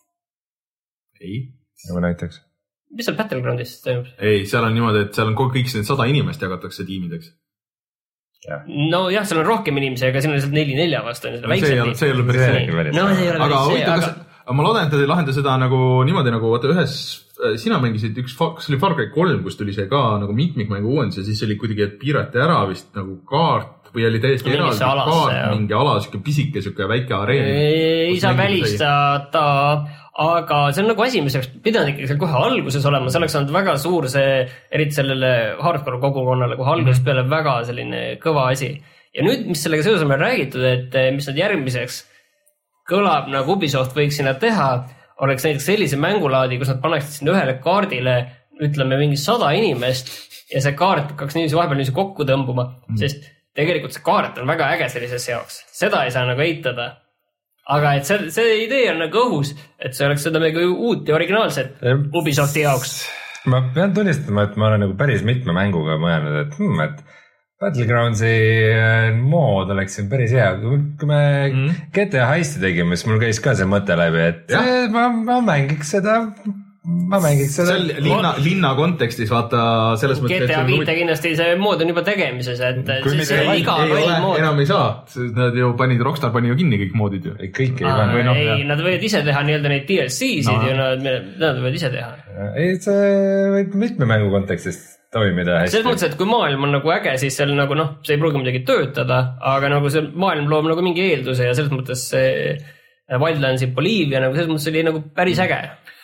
Ei. Nagu näiteks. Mis seal Battlegroundis toimub? Ei, seal on niimoodi, et seal on kõik need sada inimest jagatakse tiimideks. Ja. No jah, seal on rohkem inimesi, aga siin on lihtsalt neli nelja vastu. No, see ei ole, see ei ole päris see. No, see ei ole aga päris see, aga... Kas, ma loodan, et te ei lahenda seda nagu niimoodi nagu, vaata ühes, sina mängisid üks, kas oli Far Cry kolm, kus tuli see ka nagu mitmikmängu uuendus ja siis oli kuidagi, et piirati ära vist nagu kaart või oli täiesti no, eraldi kaart, jah. Mingi ala, siuke pisike, siuke väike areen. Ei saa välistada, aga see on nagu asi, mis oleks pidanud ikkagi seal kohe alguses olema, see oleks olnud väga suur see, eriti sellele hardcore kogukonnale, kui alguses mm-hmm. peale väga selline kõva asi. Ja nüüd, mis sellega seoses on meil räägitud, et mis nad järgmiseks kõlab nagu Ubisoft võiks sinna teha, oleks näiteks sellise mängulaadi, kus nad paneksid sinna ühele kaardile, ütleme mingi sada inimest ja see kaart hakkaks niiviisi vahepeal niiviisi kokku tõmbuma, mm-hmm. sest tegelikult see kaart on väga äge sellises jaoks. Seda ei saa nagu eitada. Aga et see, see idee on nagu õhus, et see oleks seda megu uut ja originaalset Ubisofti jaoks. Ma pean tunnistama, et ma olen nagu päris mitme mänguga mõelnud, et, hmm, et Battlegroundsi mood oleks siin päris hea. Kui me mm. G T A heisti tegime, siis mul käis ka see mõte läbi, et see, ma, ma mängiks seda... Ma mängiks seda. See linna, linna kontekstis, vaata, selles mõttes... G T A viite kindlasti see mood on juba tegemises, et kui see, see iga roll mood... Enam ei saa, nad ju panid, Rockstar pani ju kinni kõik moodid ju. Ei, kõik ei ah, pane. No, ei, nad võivad ise teha nii-öelda neid D L C-sid no. ja nad, nad võivad ise teha. Ei, see võib mitme mängu kontekstis toimida hästi. Selles mõttes, et kui maailm on nagu äge, siis seal nagu noh, see ei pruugi midagi töötada, aga nagu see maailm loob nagu mingi eelduse ja selles mõttes see Wildlandsi Bolivia nagu selles mõttes oli nagu päris äge.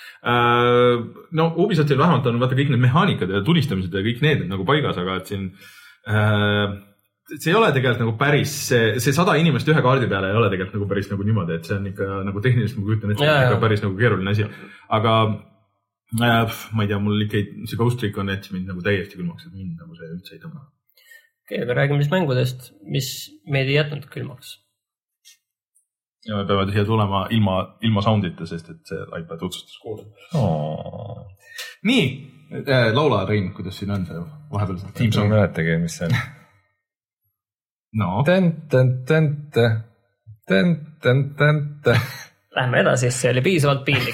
No Ubisoftil vähemalt on vaata kõik need mehaanikad ja tulistamised ja kõik need nagu paigas, aga et siin see ei ole tegelikult nagu päris see, see sada inimest ühe kaardi peale ei ole tegelikult nagu päris nagu niimoodi, et see on ikka nagu tehniliselt ma kujutan, et see on ikka päris nagu keeruline asi, aga äh, ma ei tea, mul ikka see Ghost Recon jättis mind nagu täiesti külmaks, et mind nagu see üldse ei tõmba. Okay, aga räägime siis mängudest, mis meid ei jätnud külmaks. Ja me peavad siia tulema ilma, ilma soundita, sest et see iPad otsustas kuulda. Oh. Nii, äh, laula Rein, kuidas siin on see vahepeal see team song? Ma mäletagi, mis see on. No. Tent, tent, tent, tent, tent, tent. Lähme edasi, see oli piisavalt piinlik.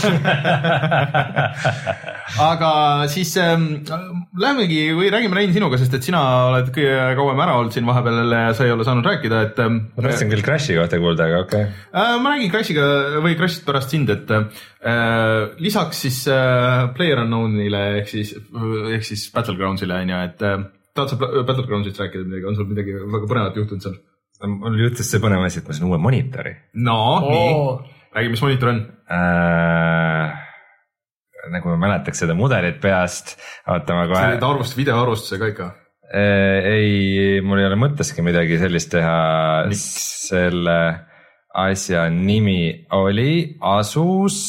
Aga siis ähm, lähmegi või räägime Rein sinuga, sest et sina oled kõige kauem ära olnud siin vahepeal ja sa ei ole saanud rääkida, et ähm, ma tahtsin küll Crashi kohta kuulda, aga okei okay. äh, ma räägin Crashiga või Crashist pärast sind, et äh, lisaks siis äh, PlayerUnknownile ehk siis, ehk siis Battlegroundsile on ju, et äh, tahad sa Battlegroundsist rääkida midagi, on sul midagi väga põnevat juhtunud seal? Mul juhtus see põnev asi, et ma sain uue monitori. No, oh. nii. Räägi, mis monitor on? Äh, nagu ma mäletaks seda mudelit peast. Ootama kohe. See oli arvust, videoarvustuse ka ikka? Äh, ei, mul ei ole mõtteski midagi sellist teha. Miks? Selle asja nimi oli Asus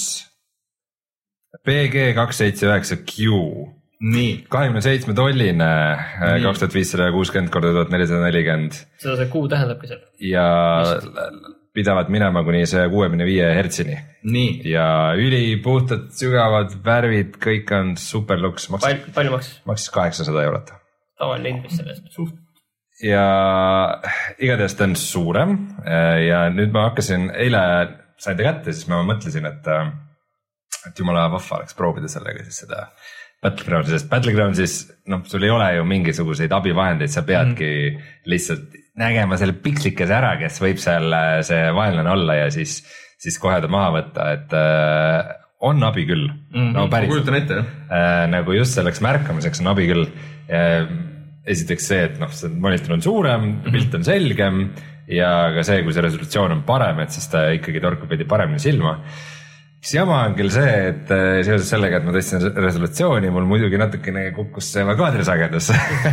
B G kaks seitse üheksa Q. Nii. kahekümne seitsme tolline, kaks tuhat viissada kuuskümmend korda tuhat nelisada nelikümmend. Seda see kuu tähendabki seal. Ja pidavad minema kuni see kuuekümne viie hertsini. Nii. Ja üli puhtad, sügavad värvid, kõik on super luks. Maksis, palju maksis? Maksis kaheksasada eurot. Tavaline hind, mis sellest? Suht ja igatahes ta on suurem ja nüüd ma hakkasin, eile sain ta kätte, siis ma mõtlesin, et, et jumala vahva oleks proovida sellega siis seda Battlegroundsi, sest Battlegroundsis, noh, sul ei ole ju mingisuguseid abivahendeid, sa peadki mm. lihtsalt nägema selle pikslikese ära, kes võib seal see vaenlane olla ja siis, siis kohe ta maha võtta, et äh, on abi küll. Mm, no päris. Kujutan ette, jah. Äh, nagu just selleks märkamiseks on abi küll. Äh, esiteks see, et noh, see monitor on suurem, pilt on selgem ja ka see, kui see resolutsioon on parem, et siis ta ikkagi torkub veidi paremini silma. Siis jama on küll see, et seoses sellega, et ma tõstsin resolutsiooni, mul muidugi natukene kukkus see kaadrisagedus.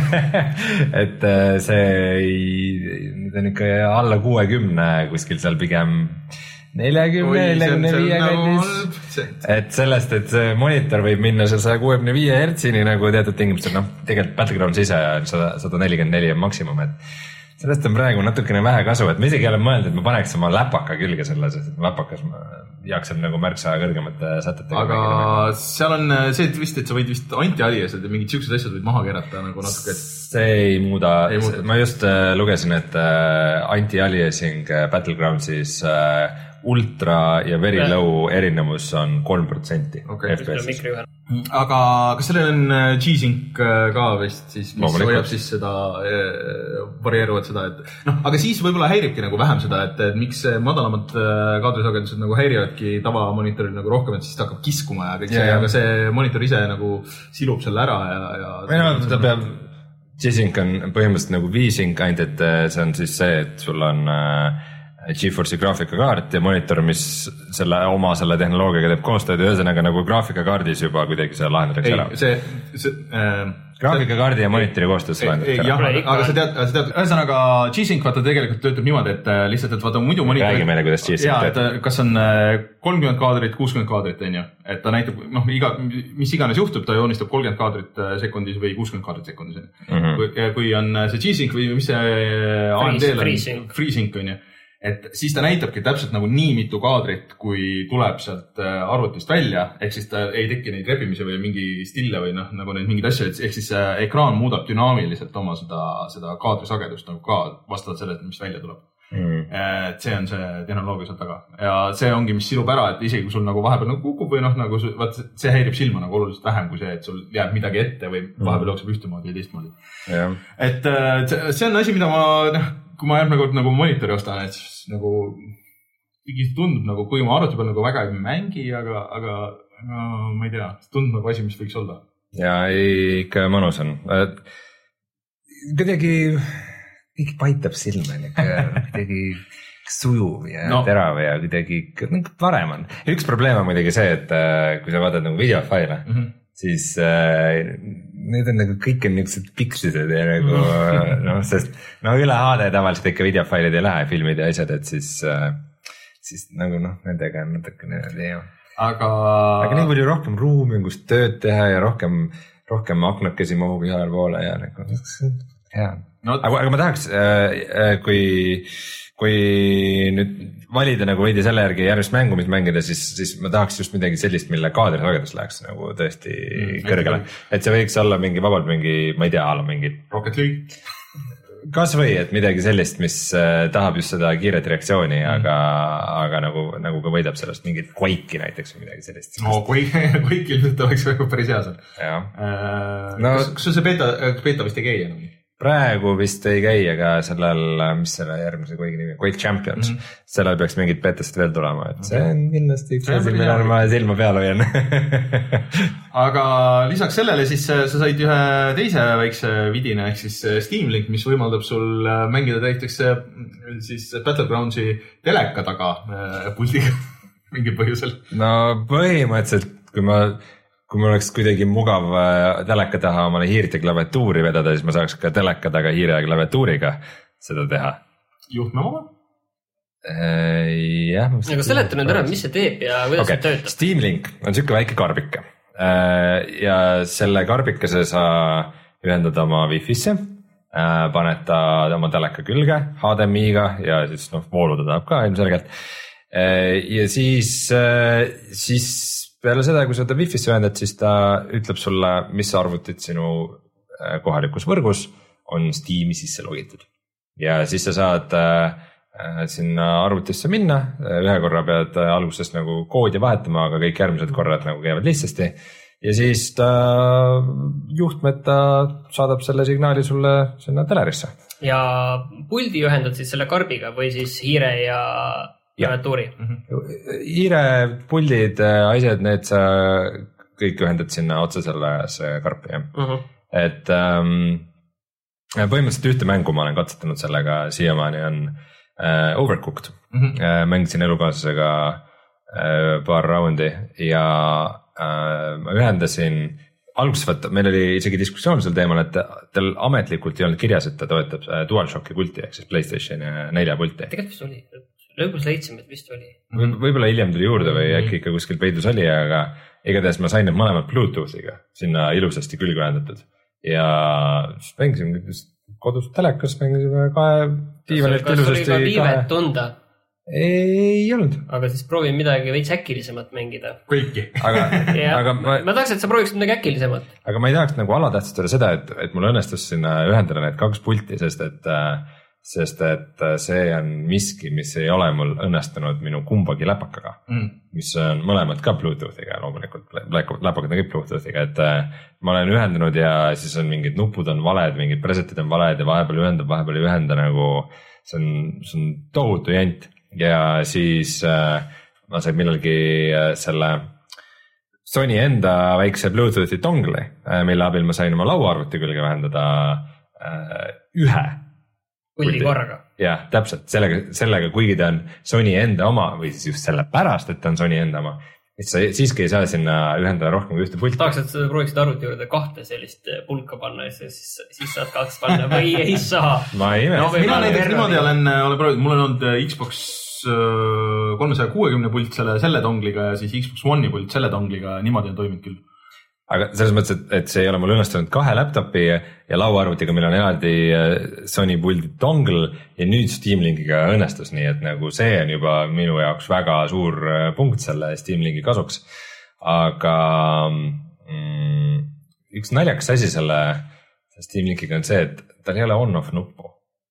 et see ei, nüüd on ikka alla kuuekümne kuskil seal pigem neljakümne, neljakümne viie kandis. Et sellest, et see monitor võib minna seal saja kuuekümne viie hertsini nagu teatud tingimustel, noh, tegelikult Battlegrounds ise on sada nelikümmend neli maksimum, et sellest on praegu natukene vähe kasu, et ma isegi olen mõelnud, et ma paneks oma läpaka külge selle, sest läpakas ma jaaksen nagu märksa kõrgemate sätetega. Aga seal on see, et vist, et sa võid vist anti-aliased ja mingid siuksed asjad võid maha keerata nagu natuke. Et... see ei muuda, ei muuda. Ma just uh, lugesin, et uh, anti-aliasing Battlegroundsis uh, ultra ja very low erinevus on kolm protsenti okay. F P S. Aga kas sellel on G-Sync ka vist siis, mis hoiab siis seda varieeruvat seda, et noh, aga siis võib-olla häiribki nagu vähem seda, et, et miks madalamad kaadrisagedused nagu häirivadki tavamonitoril nagu rohkem, et siis ta hakkab kiskuma ja kõik yeah, see, aga see monitor ise nagu silub selle ära ja, ja või no, ta peab, G-Sync on põhimõtteliselt nagu V-Sync ainult, et see on siis see, et sul on GeForce'i graafikakaart ja monitor, mis selle oma selle tehnoloogiaga teeb koostööd ja ühesõnaga nagu graafikakaardis juba kuidagi see lahendatakse ära. See, see, äh, graafikakaardi ja monitori koostöös lahendatakse ära. Jah, aga sa tead, sa tead, ühesõnaga G-Sync vaata tegelikult töötab niimoodi, et lihtsalt, et vaata muidu monitor... Räägi meile, kuidas G-Sync töötab. Kas on kolmkümmend kaadrit, kuuskümmend kaadrit, on ju? Et ta näitab, noh, iga, mis iganes juhtub, ta joonistab kolmkümmend kaadrit sekundis või kuuskümmend kaadrit sekundis. Mm-hmm. Kui, kui on see G-Sync või mis see A M D-l on? FreeSync on ju. Et siis ta näitabki täpselt nagu nii mitu kaadrit, kui tuleb sealt arvutist välja, ehk siis ta ei teki neid rebimise või mingi stille või noh, nagu neid mingid asju, ehk siis ekraan muudab dünaamiliselt oma seda, seda kaadrisagedust nagu ka vastavalt sellele, mis välja tuleb. Mm. Et see on see tehnoloogia seal taga ja see ongi, mis silub ära, et isegi kui sul nagu vahepeal nagu kukub või noh, nagu vaat see häirib silma nagu oluliselt vähem kui see, et sul jääb midagi ette või vahepeal jookseb ühtemoodi ja teistmoodi. Yeah. Et see on asi, mida ma, noh, kui ma järgmine kord nagu monitori ostan, et siis nagu tundub nagu, kui ma arvuti peal nagu väga ei mängi, aga, aga no, ma ei tea, tundub nagu asi, mis võiks olla. Ja ikka mõnus on. Kuidagi, kõik paitab silme, kuidagi sujuv ja no. terav ja kuidagi varem on. Üks probleem on muidugi see, et kui sa vaatad nagu videofaile, mm-hmm. siis äh, need on nagu kõik on niisugused pikslised ja nagu noh, sest no üle H D tavaliselt ikka videofailid ei lähe, filmid ja asjad, et siis, siis nagu noh, nendega on natukene teema. Aga... aga nii palju rohkem ruumi on, kus tööd teha ja rohkem, rohkem aknakesi mahub igale poole ja nagu hea. No, aga, aga ma tahaks, kui, kui nüüd valida nagu veidi selle järgi järgmist mängu, mis mängida, siis, siis ma tahaks just midagi sellist, mille kaadrisagedus läheks nagu tõesti mm, kõrgele. Et see võiks olla mingi vabalt mingi, ma ei tea, ala mingi Rocket League. Kas või, et midagi sellist, mis tahab just seda kiiret reaktsiooni, mm. aga, aga nagu, nagu ka võidab sellest mingit Quake'i näiteks või midagi sellist. No Quake, Quake ilmselt oleks päris hea seal. Äh, no, kas, kas sul see beta, beta vist ei käi enam? Praegu vist ei käi, aga sellel, mis selle järgmise Quake'i nimi, Quake Champions, mm-hmm. sellel peaks mingid betast veel tulema, et okay. see on kindlasti üks asi, millal ma silma peal hoian. Aga lisaks sellele siis sa said ühe teise väikse vidine, ehk siis Steam Link, mis võimaldab sul mängida näiteks siis Battlegroundsi teleka taga puldiga mingil põhjusel. No põhimõtteliselt, kui ma... kui mul oleks kuidagi mugav teleka taha omale hiirt ja klaviatuuri vedada, siis ma saaks ka teleka taga hiire ja klaviatuuriga seda teha. Juhtme oma? Äh, jah. Aga seleta nüüd ära, mis see teeb ja kuidas okay. see töötab? Steam Link on siuke väike karbike äh, ja selle karbikese sa ühendad oma Wi-Fi'sse, äh, paned ta oma teleka külge H D M I-ga ja siis noh, vooluda tahab ka ilmselgelt äh, ja siis, äh, siis peale seda, kui sa ta Wi-Fi'sse ühendad, siis ta ütleb sulle, mis arvutid sinu kohalikus võrgus on Steam'i sisse logitud ja siis sa saad äh, sinna arvutisse minna, ühe korra pead alguses nagu koodi vahetama, aga kõik järgmised korrad nagu käivad lihtsasti ja siis ta juhtmeta saadab selle signaali sulle sinna telerisse. Ja puldi ühendad siis selle karbiga või siis hiire ja klaviatuuri? Hiire, puldid, asjad, need sa kõik ühendad sinna otse selle karpi. Uh -huh. Et ähm, põhimõtteliselt ühte mängu ma olen katsetanud sellega siiamaani on Uh, Overcooked mm. -hmm. uh, mängisin elukaaslasega uh, paar raundi ja uh, ma ühendasin alguses vaata, meil oli isegi diskussioon sel teemal, et tal ametlikult ei olnud kirjas, et ta toetab uh, DualShocki pulti ehk siis PlayStation nelja pulti. Tegelikult vist oli, lõpus leidsime, et vist oli v. Võib-olla hiljem tuli juurde või äkki ikka kuskil peidus oli, aga igatahes ma sain need mõlemad Bluetoothiga sinna ilusasti külge ühendatud ja mängisin kodus telekas mängisime kahe diivanilt ilusasti. Kas oli ka viivet tunda? Ei olnud. Aga siis proovi midagi veits äkilisemat mängida. Kõiki. Aga, aga ma, ma tahaks, et sa prooviksid midagi äkilisemat. Aga ma ei tahaks nagu alatähtsustada seda, et, et mul õnnestus sinna ühendada need kaks pulti, sest et, sest et see on miski, mis ei ole mul õnnestunud minu kumbagi läpakaga, mm. mis on mõlemad ka Bluetoothiga loomulikult, läpakad on kõik Bluetoothiga, et ma olen ühendanud ja siis on mingid nupud on valed, mingid presetid on valed ja vahepeal ühendab, vahepeal ei ühenda nagu see on, see on tohutu jant ja siis äh, ma sain millalgi äh, selle Sony enda väikse Bluetoothi dongli, äh, mille abil ma sain oma lauaarvuti külge vähendada äh, ühe puldi korraga. Jah, täpselt, sellega, sellega kuigi ta on Sony enda oma või siis just sellepärast, et ta on Sony enda oma, et sa siiski ei saa sinna ühendada rohkem kui ühte pulti. Tahaks, et sa prooviksid arvuti juurde kahte sellist pulka panna ja siis, siis saad kaks panna või ei saa. Ma ei ime. No, mina näiteks niimoodi olen, olen proovinud, mul on olnud Xbox kolmesaja kuuekümne pult selle, selle dongliga ja siis Xbox One'i pult selle dongliga, niimoodi on toiminud küll. Aga selles mõttes, et, et see ei ole mul õnnestunud kahe laptopi ja lauaarvutiga meil on eraldi Sony puldi dongle ja nüüd Steam Linkiga õnnestus, nii et nagu see on juba minu jaoks väga suur punkt selle Steam Linki kasuks. Aga mm, üks naljakas asi selle Steam Linkiga on see, et tal ei ole on-off nuppu.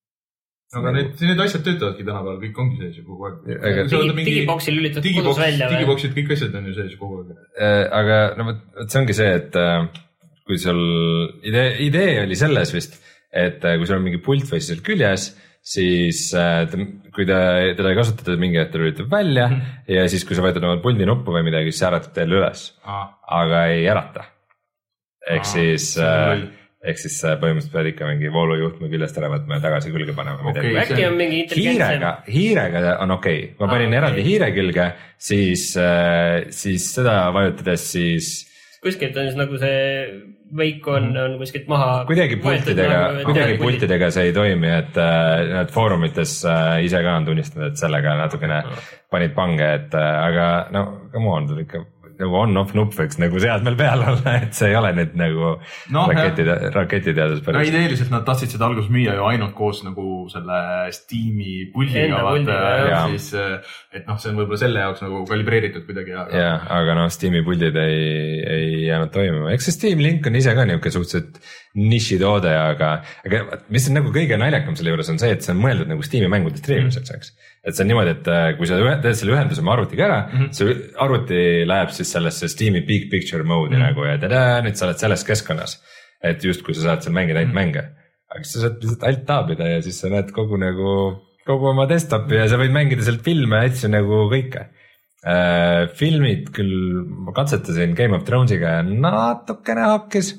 Aga need, need asjad töötavadki tänapäeval, kõik ongi sees ju kogu aeg. Digi, digiboksi lülitad kodus välja. Digiboksid, kõik asjad on ju sees ju kogu aeg. Aga no, see ongi see, et kui sul idee, idee oli selles vist, et kui sul on mingi pult või seal küljes, siis kui ta, teda ei kasutata mingi hetk, ta lülitab välja mm. ja siis kui sa võetad oma puldi nuppu või midagi, siis äratab teile üles. Ah. Aga ei ärata. Ehk ah, siis... Ehk siis põhimõtteliselt pead ikka mingi voolujuhtme küljest ära võtma ja tagasi külge panema. Okay, äkki on mingi intelligentsem. Hiirega, hiirega on okei okay.. Ma panin ah, eraldi okay. hiire külge, siis, siis seda vajutades siis... Kuskilt on siis nagu see veik on, on kuskilt maha... Kuidagi pultidega, kuidagi pultidega see ei toimi, et need foorumites ise ka on tunnistanud, et sellega natukene panid pange, et aga no, come on, tuli ikka... nagu on-off nupp võiks nagu seadmel peal olla, et see ei ole nüüd nagu no, raketide, raketiteadus päris. No ideeliselt nad tahtsid seda alguses müüa ju ainult koos nagu selle Steam'i pulliga, vaata, siis, et noh, see on võib-olla selle jaoks nagu kalibreeritud kuidagi. Aga... Ja, aga noh, Steam'i puldid ei, ei jäänud toimima. Eks see Steam Link on ise ka niisugune suhteliselt nišitoode, aga, aga mis on nagu kõige naljakam selle juures on see, et see on mõeldud nagu Steam'i mängude streamimiseks, eks. Et see on niimoodi, et kui sa teed selle ühenduse oma arvutiga ära, mm -hmm. see arvuti läheb siis sellesse Steam'i big picture mode'i mm -hmm. nagu ja tada, nüüd sa oled selles keskkonnas. Et just kui sa saad seal mängida ainult mm -hmm. mänge. Aga sa saad lihtsalt alt taabida ja siis sa näed kogu nagu, kogu oma desktopi ja sa võid mängida sealt filme ja asju nagu kõike. Äh, filmid küll, ma katsetasin Game of Thronesiga ja natukene hakkis.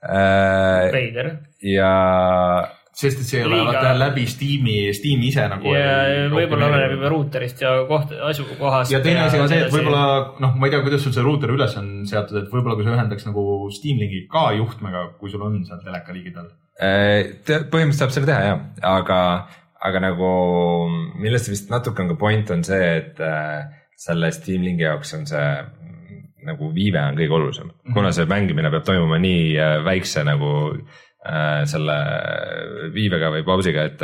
Äh, Veider. Ja... Sest et see ei ole vaata läbi Steam'i, Steam'i ise nagu... Ja võib-olla oleneb juba ruuterist ja koht, asukohast. Ja teine asi on see, et võib-olla, noh, ma ei tea, kuidas sul see ruuter üles on seatud, et võib-olla kui sa ühendaks nagu Steam Linki ka juhtmega, kui sul on seal teleka ligidal. Põhimõtteliselt saab selle teha, jah. Aga, aga nagu, millest vist natuke on ka point on see, et selle Steam Linki jaoks on see nagu viive on kõige olulisem. Kuna see mängimine peab toimuma nii väikse nagu... selle viivega või pausiga, et,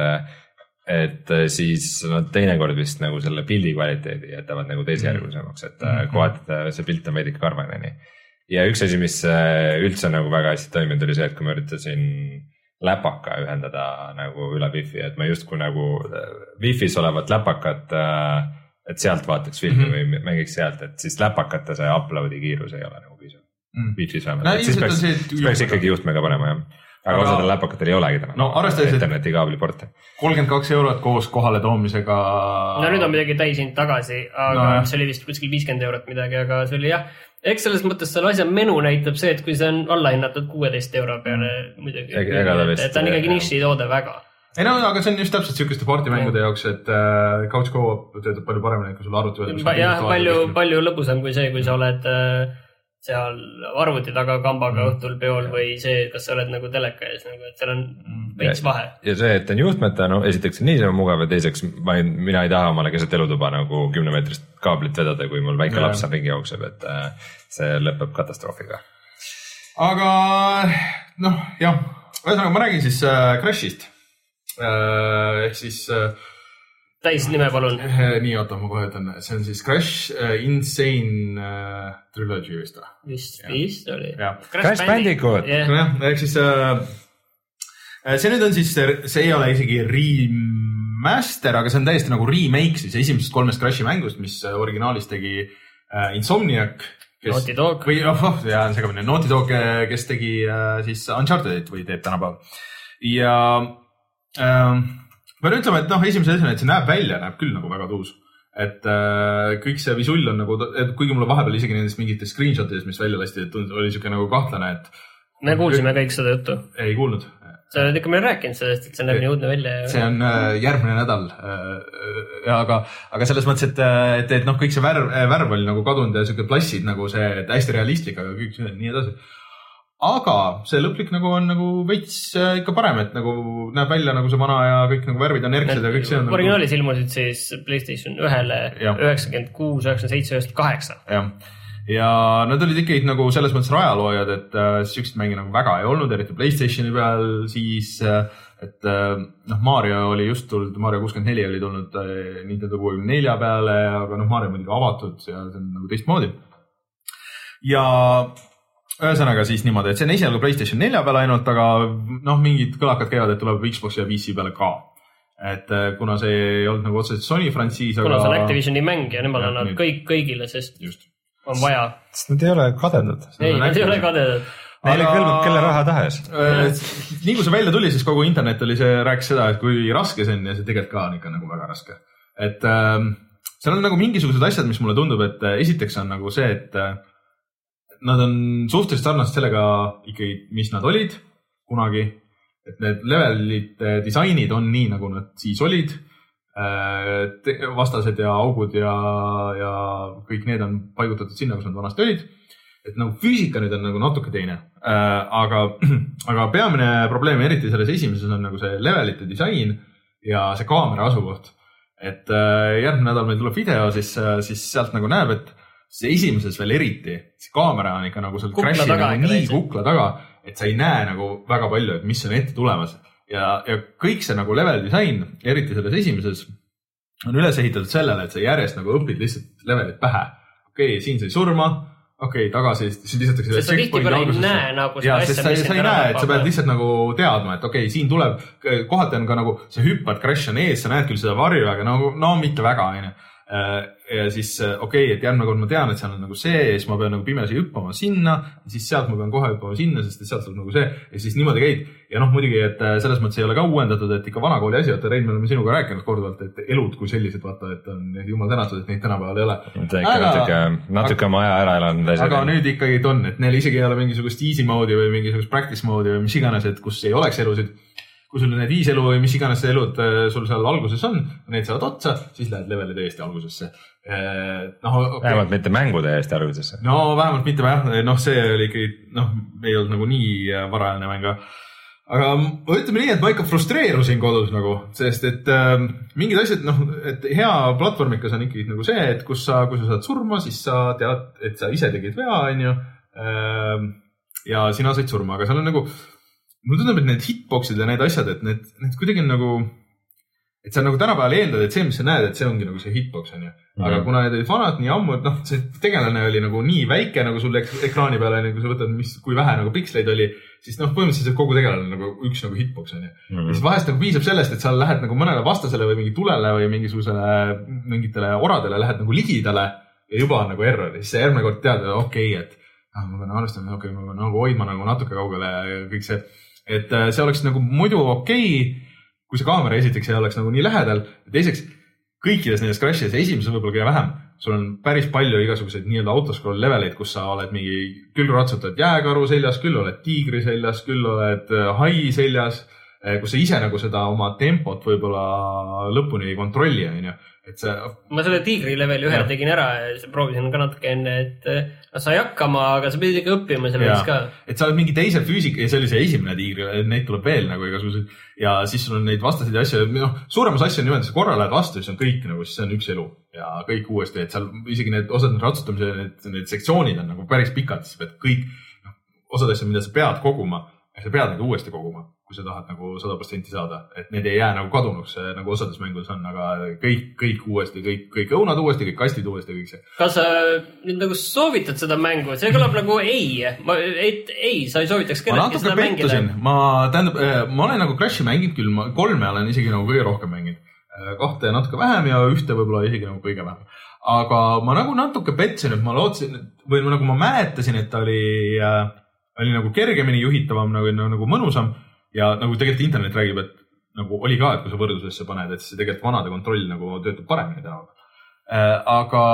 et siis nad teinekord vist nagu selle pildi kvaliteedi jätavad nagu teisejärgulisemaks, et mm-hmm. kohati see pilt on veidi karvane. Ja üks asi, mis üldse nagu väga hästi toiminud oli see, et kui ma üritasin läpaka ühendada nagu üle Wi-Fi, et ma justkui nagu Wi-Fi's olevat läpakat, et sealt vaataks filmi mm -hmm. või mängiks sealt, et siis läpakate see uploadi kiirus ei ole nagu piisav mm. Wi-Fi's vähemalt no,, siis peaks, see, peaks ikkagi juhtmega panema jah. aga, aga osadel läpakatel ei olegi täna no, internetikaabli porti. kolmkümmend kaks eurot koos kohale toomisega. No nüüd on midagi täishind tagasi, aga no, see oli vist kuskil viiskümmend eurot midagi, aga see oli jah. Eks selles mõttes selle asja menu näitab see, et kui see on alla hinnatud kuueteist euro peale muidugi, et ta on ikkagi niši toode väga. Ei no, aga see on just täpselt sükeste partimängude jaoks, et äh, couch co-op töötab palju paremini, kui sul arvuti veel. Jah, palju, palju lõbusam kui see, kui sa oled äh, seal arvuti taga kambaga mm. õhtul peol või see, kas sa oled nagu teleka ees, nagu, et seal on veits vahe. Ja see, et on juhtmeta, no esiteks on niisama mugav ja teiseks ma ei, mina ei taha omale keset elutuba nagu kümnemeetrist kaablit vedada, kui mul väike ja. laps on ringi jookseb, et äh, see lõpeb katastroofiga. Aga noh, jah, ühesõnaga ma räägin siis äh, Crashist. Äh, ehk siis äh, täis nime palun äh, nii, oota, ma kohe ütlen, see on siis Crash äh, Insane äh, Trilogy vist või? Vist, vist oli Crash, Crash Bandicoot yeah. no, ehk siis äh, see nüüd on siis, see ei ole isegi remaster, aga see on täiesti nagu remake siis esimesest kolmest Crashi mängust, mis originaalis tegi äh, Insomniac kes, Naughty Dog või oh, oh, jah, segamine Naughty Dog, kes tegi äh, siis Unchartedit või teeb tänapäeval ja Ähm, ma pean ütlema, et noh, esimese asjana, et see näeb välja, näeb küll nagu väga tuus. Et äh, kõik see visull on nagu, et kuigi mulle vahepeal isegi nendest mingitest screenshotides, mis välja lasti, et oli siuke nagu kahtlane, et me kuulsime kõik seda juttu. Ei kuulnud. Sa oled ikka meil rääkinud sellest, et see näeb nii uudne välja. See on äh, järgmine nädal. Ja, aga, aga selles mõttes, et, et, et noh, kõik see värv, värv oli nagu kadunud ja siuke plassid nagu see, et hästi realistlik, aga kõik see nii edasi. Aga see lõplik nagu on nagu veits ikka parem, et nagu näeb välja nagu see vana ja kõik nagu värvid on erksed ja kõik see on nagu... Originaalis ilmusid siis PlayStation ühele üheksakümmend kuus, üheksakümmend seitse, üheksakümmend kaheksa. Jah. Ja nad olid ikkagi nagu selles mõttes rajaloojad, et äh, siukest mängi nagu väga ei olnud, eriti PlayStationi peal siis, et äh, noh, Mario oli just tulnud, Mario kuuskümmend neli oli tulnud äh, Nintendo kuuekümne nelja peale, aga noh, Mario oli ka avatud ja see on nagu teistmoodi. Ja ühesõnaga siis niimoodi, et see on esialgu PlayStation nelja peale ainult, aga noh, mingid kõlakad käivad, et tuleb Xbox ja P C peale ka. Et kuna see ei olnud nagu otseselt Sony frantsiis, aga... Kuna see on Activisioni mäng ja nemad annavad kõik kõigile, sest just. On vaja. Sest nad ei ole kadedad. Ei, nad ei ole kadedad. Neile aga... kõlbab kelle raha tahes. Nii kui see välja tuli, siis kogu internet oli see, rääkis seda, et kui raske see on ja see tegelikult ka on ikka nagu väga raske. Et äh, seal on nagu mingisugused asjad, mis mulle tundub, et esiteks on nagu see, et nad on suhteliselt sarnased sellega ikkagi, mis nad olid kunagi, et need levelite disainid on nii, nagu nad siis olid, vastased ja augud ja, ja kõik need on paigutatud sinna, kus nad vanasti olid, et nagu füüsika nüüd on nagu natuke teine, aga, aga peamine probleem eriti selles esimeses on nagu see levelite disain ja see kaamera asukoht, et järgmine nädal meil tuleb video, siis, siis sealt nagu näeb, et see esimeses veel eriti, see kaamera on ikka nagu seal Crashi nagu nii kukla taga, et sa ei näe nagu väga palju, et mis on ette tulemas. Ja, ja kõik see nagu level disain, eriti selles esimeses, on üles ehitatud sellele, et sa järjest nagu õpid lihtsalt levelit pähe. Okei, okay, siin sai surma, okei okay,, tagasi, siis lisatakse sest sa tihtipeale ei näe nagu seda asja, mis sa ei näe, et sa pead lihtsalt nagu teadma, et okei okay,, siin tuleb, kohati on ka nagu, sa hüppad, Crash on ees, sa näed küll seda varju, aga no, no mitte väga, aine. Ja siis okei, okay, et järgmine kord ma tean, et seal on nagu see ja siis ma pean nagu pimesi hüppama sinna ja siis sealt ma pean kohe hüppama sinna, sest sealt tuleb nagu see ja siis niimoodi käid. Ja noh, muidugi, et selles mõttes ei ole ka uuendatud, et ikka vanakooli asi, et Rein, me oleme sinuga rääkinud korduvalt, et elud kui sellised, vaata, et on jumal tänatud, et neid tänapäeval ei ole. Aga, natuke, natuke oma aja ära elanud. Aga nüüd ikkagi on, et neil isegi ei ole mingisugust easy mode'i või mingisugust practice mode'i või mis iganes, et kus ei oleks elusid. Kui sul need viis elu või mis iganes see elud sul seal alguses on, need saavad otsa, siis lähed leveli täiesti algusesse. No, okay. Vähemalt mitte mängu täiesti algusesse. No vähemalt mitte vähemalt, noh see oli ikkagi, noh ei olnud nagu nii varajane mänga. Aga ütleme nii, et ma ikka frustreerusin kodus nagu, sest et äh, mingid asjad, noh, et hea platvormikas on ikkagi nagu see, et kus sa, kui sa saad surma, siis sa tead, et sa ise tegid vea, on ju, äh, ja sina said surma, aga seal on nagu mulle tundub, et need hitboxid ja need asjad, et need, need kuidagi on nagu, et sa nagu tänapäeval eeldad, et see, mis sa näed, et see ongi nagu see hitbox on ju. Aga mm. kuna need olid vanad nii ammu, et noh, see tegelane oli nagu nii väike nagu sul ekraani peale, kui sa võtad, mis, kui vähe nagu piksleid oli, siis noh, põhimõtteliselt kogu tegelane nagu üks nagu hitbox on ju. Mm. Ja siis vahest nagu piisab sellest, et sa lähed nagu mõnele vastasele või mingi tulele või mingisugusele mingitele oradele lähed nagu ligidale ja juba on nagu error. Ja siis see järgmine kord tead, okei, okay, et ah, ma pean arvestama, okei, okay, ma pean nagu hoidma nagu natuke kaugele ja kõik see, et see oleks nagu muidu okei okay, kui see kaamera esiteks ei oleks nagu nii lähedal ja teiseks kõikides nendes crashides esimesed võib-olla kõige vähem, sul on päris palju igasuguseid nii-öelda autoscroll leveleid, kus sa oled mingi, küll ratsutad jääkaru seljas, küll oled tiigri seljas, küll oled hai seljas, kus sa ise nagu seda oma tempot võib-olla lõpuni ei kontrolli, on ju. Et see... Ma selle tiigri leveli ühe tegin ära ja proovisin ka natuke enne, et no, sa ei hakkama, aga sa pidid ikka õppima selle veits ka. Et sa oled mingi teise füüsika ja see oli see esimene tiigri, neid tuleb veel nagu igasugused ja siis sul on neid vastaseid asju, noh, suuremas asju on niimoodi, sa korra lähed vastu, siis on kõik nagu, siis see on üks elu ja kõik uuesti, et seal isegi need osad need ratsutamise, need, need sektsioonid on nagu päris pikad, siis pead kõik, noh, osad asjad, mida sa pead koguma, sa pead neid uuesti koguma, kui sa tahad nagu sada protsenti saada, et need ei jää nagu kadunuks, nagu osades mängudes on, aga kõik, kõik uuesti, kõik, kõik õunad uuesti, kõik kastid uuesti, kõik see. Kas sa nüüd nagu soovitad seda mängu? See kõlab nagu ei, ma, et ei, sa ei soovitaks kellelgi seda mängida. Ma, tähendab, ma olen nagu Crashi mänginud küll, ma kolme olen isegi nagu kõige rohkem mänginud. Kahte natuke vähem ja ühte võib-olla isegi nagu kõige vähem. Aga ma nagu natuke petsin, et ma lootsin, või nagu ma mäletasin, et ta oli, oli nagu kergemini juhitavam, nagu, nagu mõnusam ja nagu tegelikult internet räägib, et nagu oli ka, et kui sa võrdlusesse paned, et see tegelikult vanade kontroll nagu töötab paremini täna. Aga,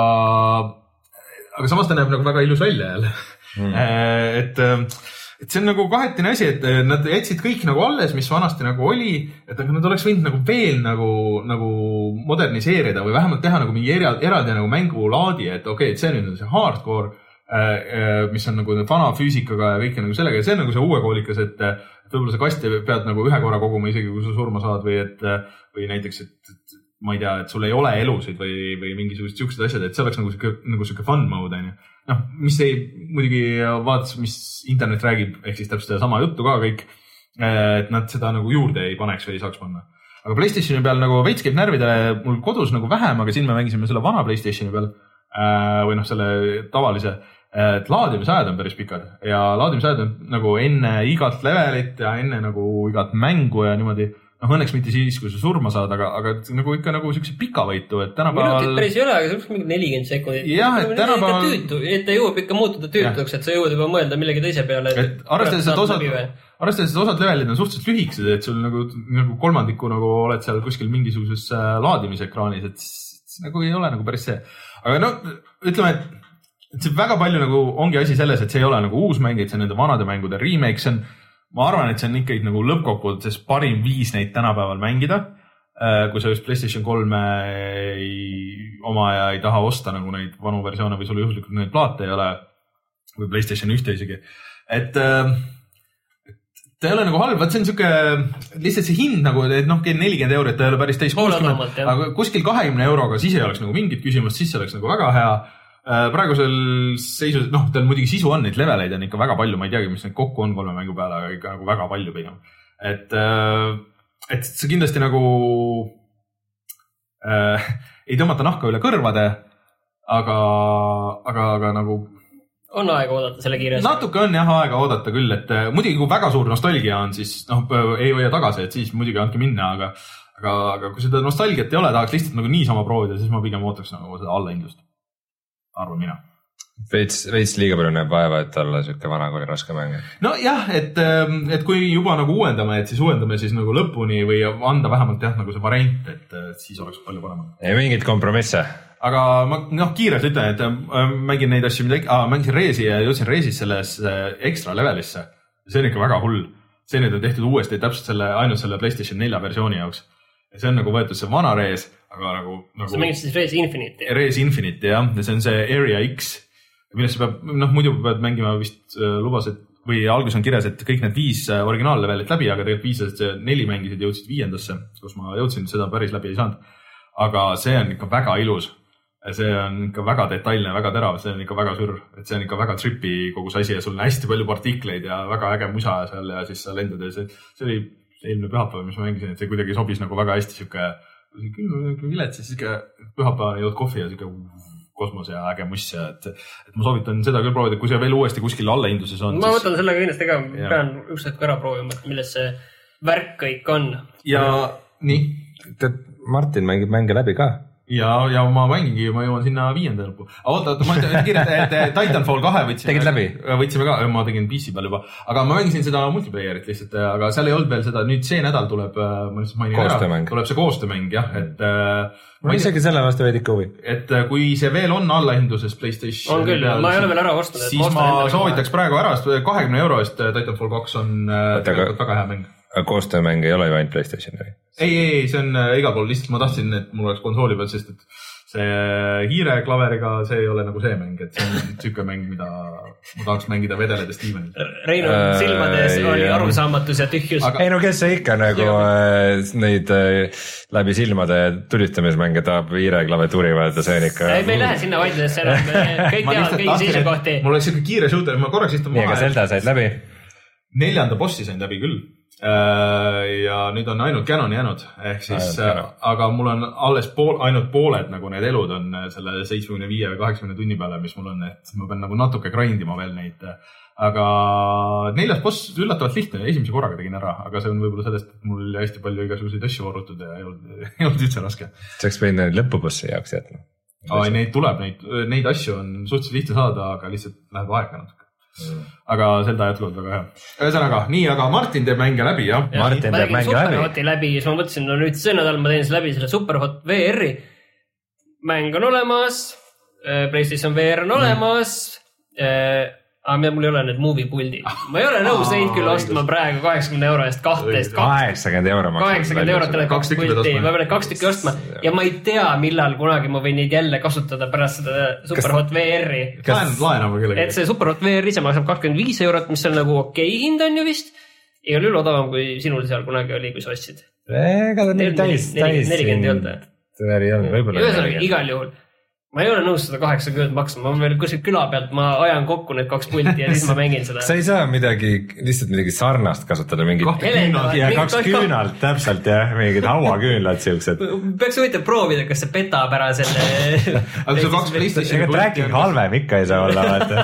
aga samas ta näeb nagu väga ilus välja jälle. Mm. Et, et see on nagu kahetine asi, et nad jätsid kõik nagu alles, mis vanasti nagu oli, et nad oleks võinud nagu veel nagu, nagu moderniseerida või vähemalt teha nagu mingi eraldi nagu mängulaadi, et okei, okay, et see nüüd on see hardcore, mis on nagu vana füüsikaga ja kõik nagu sellega ja see on nagu see uue koolikas, et võib-olla sa kasti pead nagu ühe korra koguma isegi, kui sa surma saad või et, või näiteks, et, et ma ei tea, et sul ei ole elusid või, või mingisugused siuksed asjad, et see oleks nagu siuke, nagu siuke fun mode, on ju. Noh, mis ei, muidugi vaatas, mis internet räägib, ehk siis täpselt sama juttu ka kõik, et nad seda nagu juurde ei paneks või ei saaks panna. Aga PlayStationi peal nagu veits käib närvidele mul kodus nagu vähem, aga siin me mängisime selle vana PlayStationi peal või noh, selle tavalise et laadimisajad on päris pikad ja laadimisajad on nagu enne igat levelit ja enne nagu igat mängu ja niimoodi, noh õnneks mitte siis, kui sa surma saad, aga, aga nagu ikka nagu siukse pikavõitu, et tänapäeval... Minutit päris ei ole, aga see oleks mingi nelikümmend sekundit. Jah, et tänapäeval... Tüütu, et ta jõuab ikka muutuda tüütuks, et sa jõuad juba mõelda millegi teise peale. Et, et arvestades, et osad, arvestades, et osad levelid on suhteliselt lühikesed, et sul nagu, nagu kolmandiku nagu oled seal kuskil mingisuguses laadimisekraanis, et siis nagu ei ole nagu päris see. Aga no, ütleme, et et see väga palju nagu ongi asi selles, et see ei ole nagu uus mäng, et see on nende vanade mängude remake, see on, ma arvan, et see on ikkagi nagu lõppkokkuvõttes parim viis neid tänapäeval mängida, kui sa just PlayStation kolme ei, oma ja ei taha osta nagu neid vanu versioone või sul juhuslikult neid plaate ei ole või PlayStation ühte isegi, et ta ei ole nagu halb, vaat see on siuke, lihtsalt see hind nagu, et noh, nelikümmend eurot, ta ei ole päris täis kuuskümmend, aga kuskil kahekümne euroga siis ei oleks nagu mingit küsimust, siis oleks nagu väga hea. Praegusel seisus, noh, tal muidugi sisu on, neid leveleid on ikka väga palju, ma ei teagi, mis neid kokku on kolme mängu peale, aga ikka nagu väga palju pigem. Et, et see kindlasti nagu äh, ei tõmmata nahka üle kõrvade, aga, aga, aga nagu on aega oodata selle kiiresti. Natuke on jah aega oodata küll, et muidugi kui väga suur nostalgia on, siis noh, ei hoia tagasi, et siis muidugi andke minna, aga, aga, aga kui seda nostalgiat ei ole, tahaks lihtsalt nagu niisama proovida, siis ma pigem ootaks nagu seda allahindlust. Arvan mina. Veits, veits liiga palju näeb vaeva, et olla siuke vana kui raske mäng. No jah, et, et kui juba nagu uuendame, et siis uuendame siis nagu lõpuni või anda vähemalt jah, nagu see variant, et siis oleks palju parem. Ei mingit kompromisse. Aga ma noh, kiirelt ütlen, et mängin neid asju, mida ah, mängisin Reesi ja jõudsin Reesis selles ekstra levelisse. See on ikka väga hull. See nüüd on tehtud uuesti täpselt selle, ainult selle PlayStation nelja versiooni jaoks. Ja see on nagu võetud see vana Rees, aga nagu... nagu sa mängid siis Rees Infinite? Rees Infinite, jah. Ja see on see Area X, millest sa peab, noh, muidu pead mängima vist lubas, et, või algus on kirjas, et kõik need viis originaallevelit läbi, aga tegelikult viis, et neli mängisid jõudsid viiendasse, kus ma jõudsin, seda päris läbi ei saanud. Aga see on ikka väga ilus. See on ikka väga detailne, väga terav, see on ikka väga sür, et see on ikka väga tripi kogu see asi ja sul on hästi palju partikleid ja väga äge musa seal ja siis sa lendad ja see, see oli eelmine pühapäev, mis ma mängisin, et see kuidagi sobis nagu väga hästi siuke küll vilets ja siis pühapäevane jõud kohvi ja siuke kosmose ja äge muss ja et, et ma soovitan seda küll proovida, kui see veel uuesti kuskil allahinduses on. Ma siis... võtan sellega kindlasti ka, pean üks hetk ära proovima, et milles see värk kõik on. Ja nii. Tead, Martin mängib mänge läbi ka. Ja, ja ma mängingi, ma jõuan sinna viienda lõpu. Oota, oota, ma ütlen kirjad, et Titanfall kahe võtsime. Tegid läbi? Võtsime ka, ma tegin P C peal juba. Aga ma mängisin seda multiplayerit lihtsalt, aga seal ei olnud veel seda, nüüd see nädal tuleb, ma lihtsalt mainin ära, tuleb see koostöömäng, jah, et ma isegi selle vastu veidike huvi. Et kui see veel on allahinduses PlayStation on küll, peal, ma ei ole veel ära ostnud. Siis ma soovitaks praegu ära, kahekümne euro eest Titanfall kaks on tegelikult väga hea mäng. Koostöömäng ei ole ju ainult PlayStation või? Ei, ei, see on igal pool, lihtsalt ma tahtsin, et mul oleks konsooli peal, sest et see hiire klaveriga, see ei ole nagu see mäng, et see on tükke mäng, mida ma tahaks mängida vedeledes Stevenil. Reino äh, silmades oli jah. Arusaamatus ja tühjus. Aga... Ei no kes see ikka nagu äh, neid äh, läbi silmade tulistamismänge tahab hiire klaviatuuri vaadata, see on ikka... Ei, me ei lähe sinna vaidlusesse enam, kõik teavad kõigi seisukohti. Mul oleks siuke kiire shooter, ma korraks istun maha. Nii, aga Zelda said läbi? Neljanda bossi sain läbi küll. Ja nüüd on ainult Canon jäänud, ehk siis, aga mul on alles pool, ainult pooled nagu need elud on selle seitsmekümne viie või kaheksakümne tunni peale, mis mul on, et ma pean nagu natuke grindima veel neid. Aga neljas boss üllatavalt lihtne, esimese korraga tegin ära, aga see on võib-olla sellest, et mul hästi palju igasuguseid asju vorutud ja ei olnud, ei olnud üldse raske. See oleks võinud neid lõpubossi jaoks jätma? Ai, neid tuleb, neid, neid asju on suhteliselt lihtne saada, aga lihtsalt läheb aega natuke. Mm. Aga Zelda jätkuvalt väga hea. Ühesõnaga, nii, aga Martin teeb mänge läbi, jah? Ja, Martin teeb mänge läbi. Superhoti läbi, siis ma mõtlesin, no nüüd see nädal ma teen see läbi selle Superhot V R-i. Mäng on olemas, PlayStation V R on olemas, mm. aga mida mul ei ole need movie puldid. Ma ei ole nõus neid küll ostma praegu kaheksakümne euro eest kahtest. kaheksakümmend euro maksab. kaheksakümmend eurot tuleb kaks pulti, ma pean kaks tükki ostma ja ma ei tea, millal kunagi ma võin neid jälle kasutada pärast seda Superhot V R-i. Laenama kellegi. Et see Superhot V R ise maksab kakskümmend viis eurot, mis on nagu okei hind on ju vist. Igal üle odavam, kui sinul seal kunagi oli, kui sa ostsid. Ega ta nüüd täis, täis. nelikümmend ei olnud. See ei olnud, võib-olla. Ühesõnaga, igal juhul. Ma ei ole nõus seda kaheksakümmend maksma, ma veel kuskil küla pealt, ma ajan kokku need kaks pulti ja siis ma mängin seda. Sa ei saa midagi, lihtsalt midagi sarnast kasutada, mingid küünalt ja kaks küünalt, täpselt jah, mingid hauaküünlad siuksed. Peaks huvitav proovida, kas see petab ära selle... Aga see kaks PlayStationi pulti... Tracking halvem ikka ei saa olla, vaata.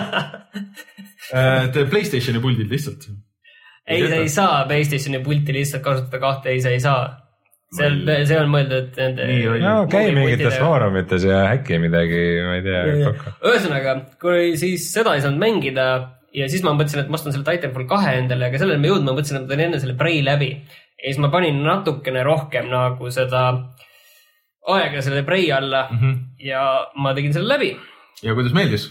Te PlayStationi puldid lihtsalt. Ei, sa ei saa PlayStationi pulti lihtsalt kasutada kahte, ei, sa ei saa. See, see on mõeldud nende... No, käi mingites foorumites ja äkki midagi, ma ei tea. Ühesõnaga, kui siis seda ei saanud mängida ja siis ma mõtlesin, et ma ostan selle Titanfall kahe endale, aga sellele me jõudma ma mõtlesin, et ma teen enne selle Prey läbi. Ja siis ma panin natukene rohkem nagu seda aega selle Prey alla mm -hmm. ja ma tegin selle läbi. Ja kuidas meeldis?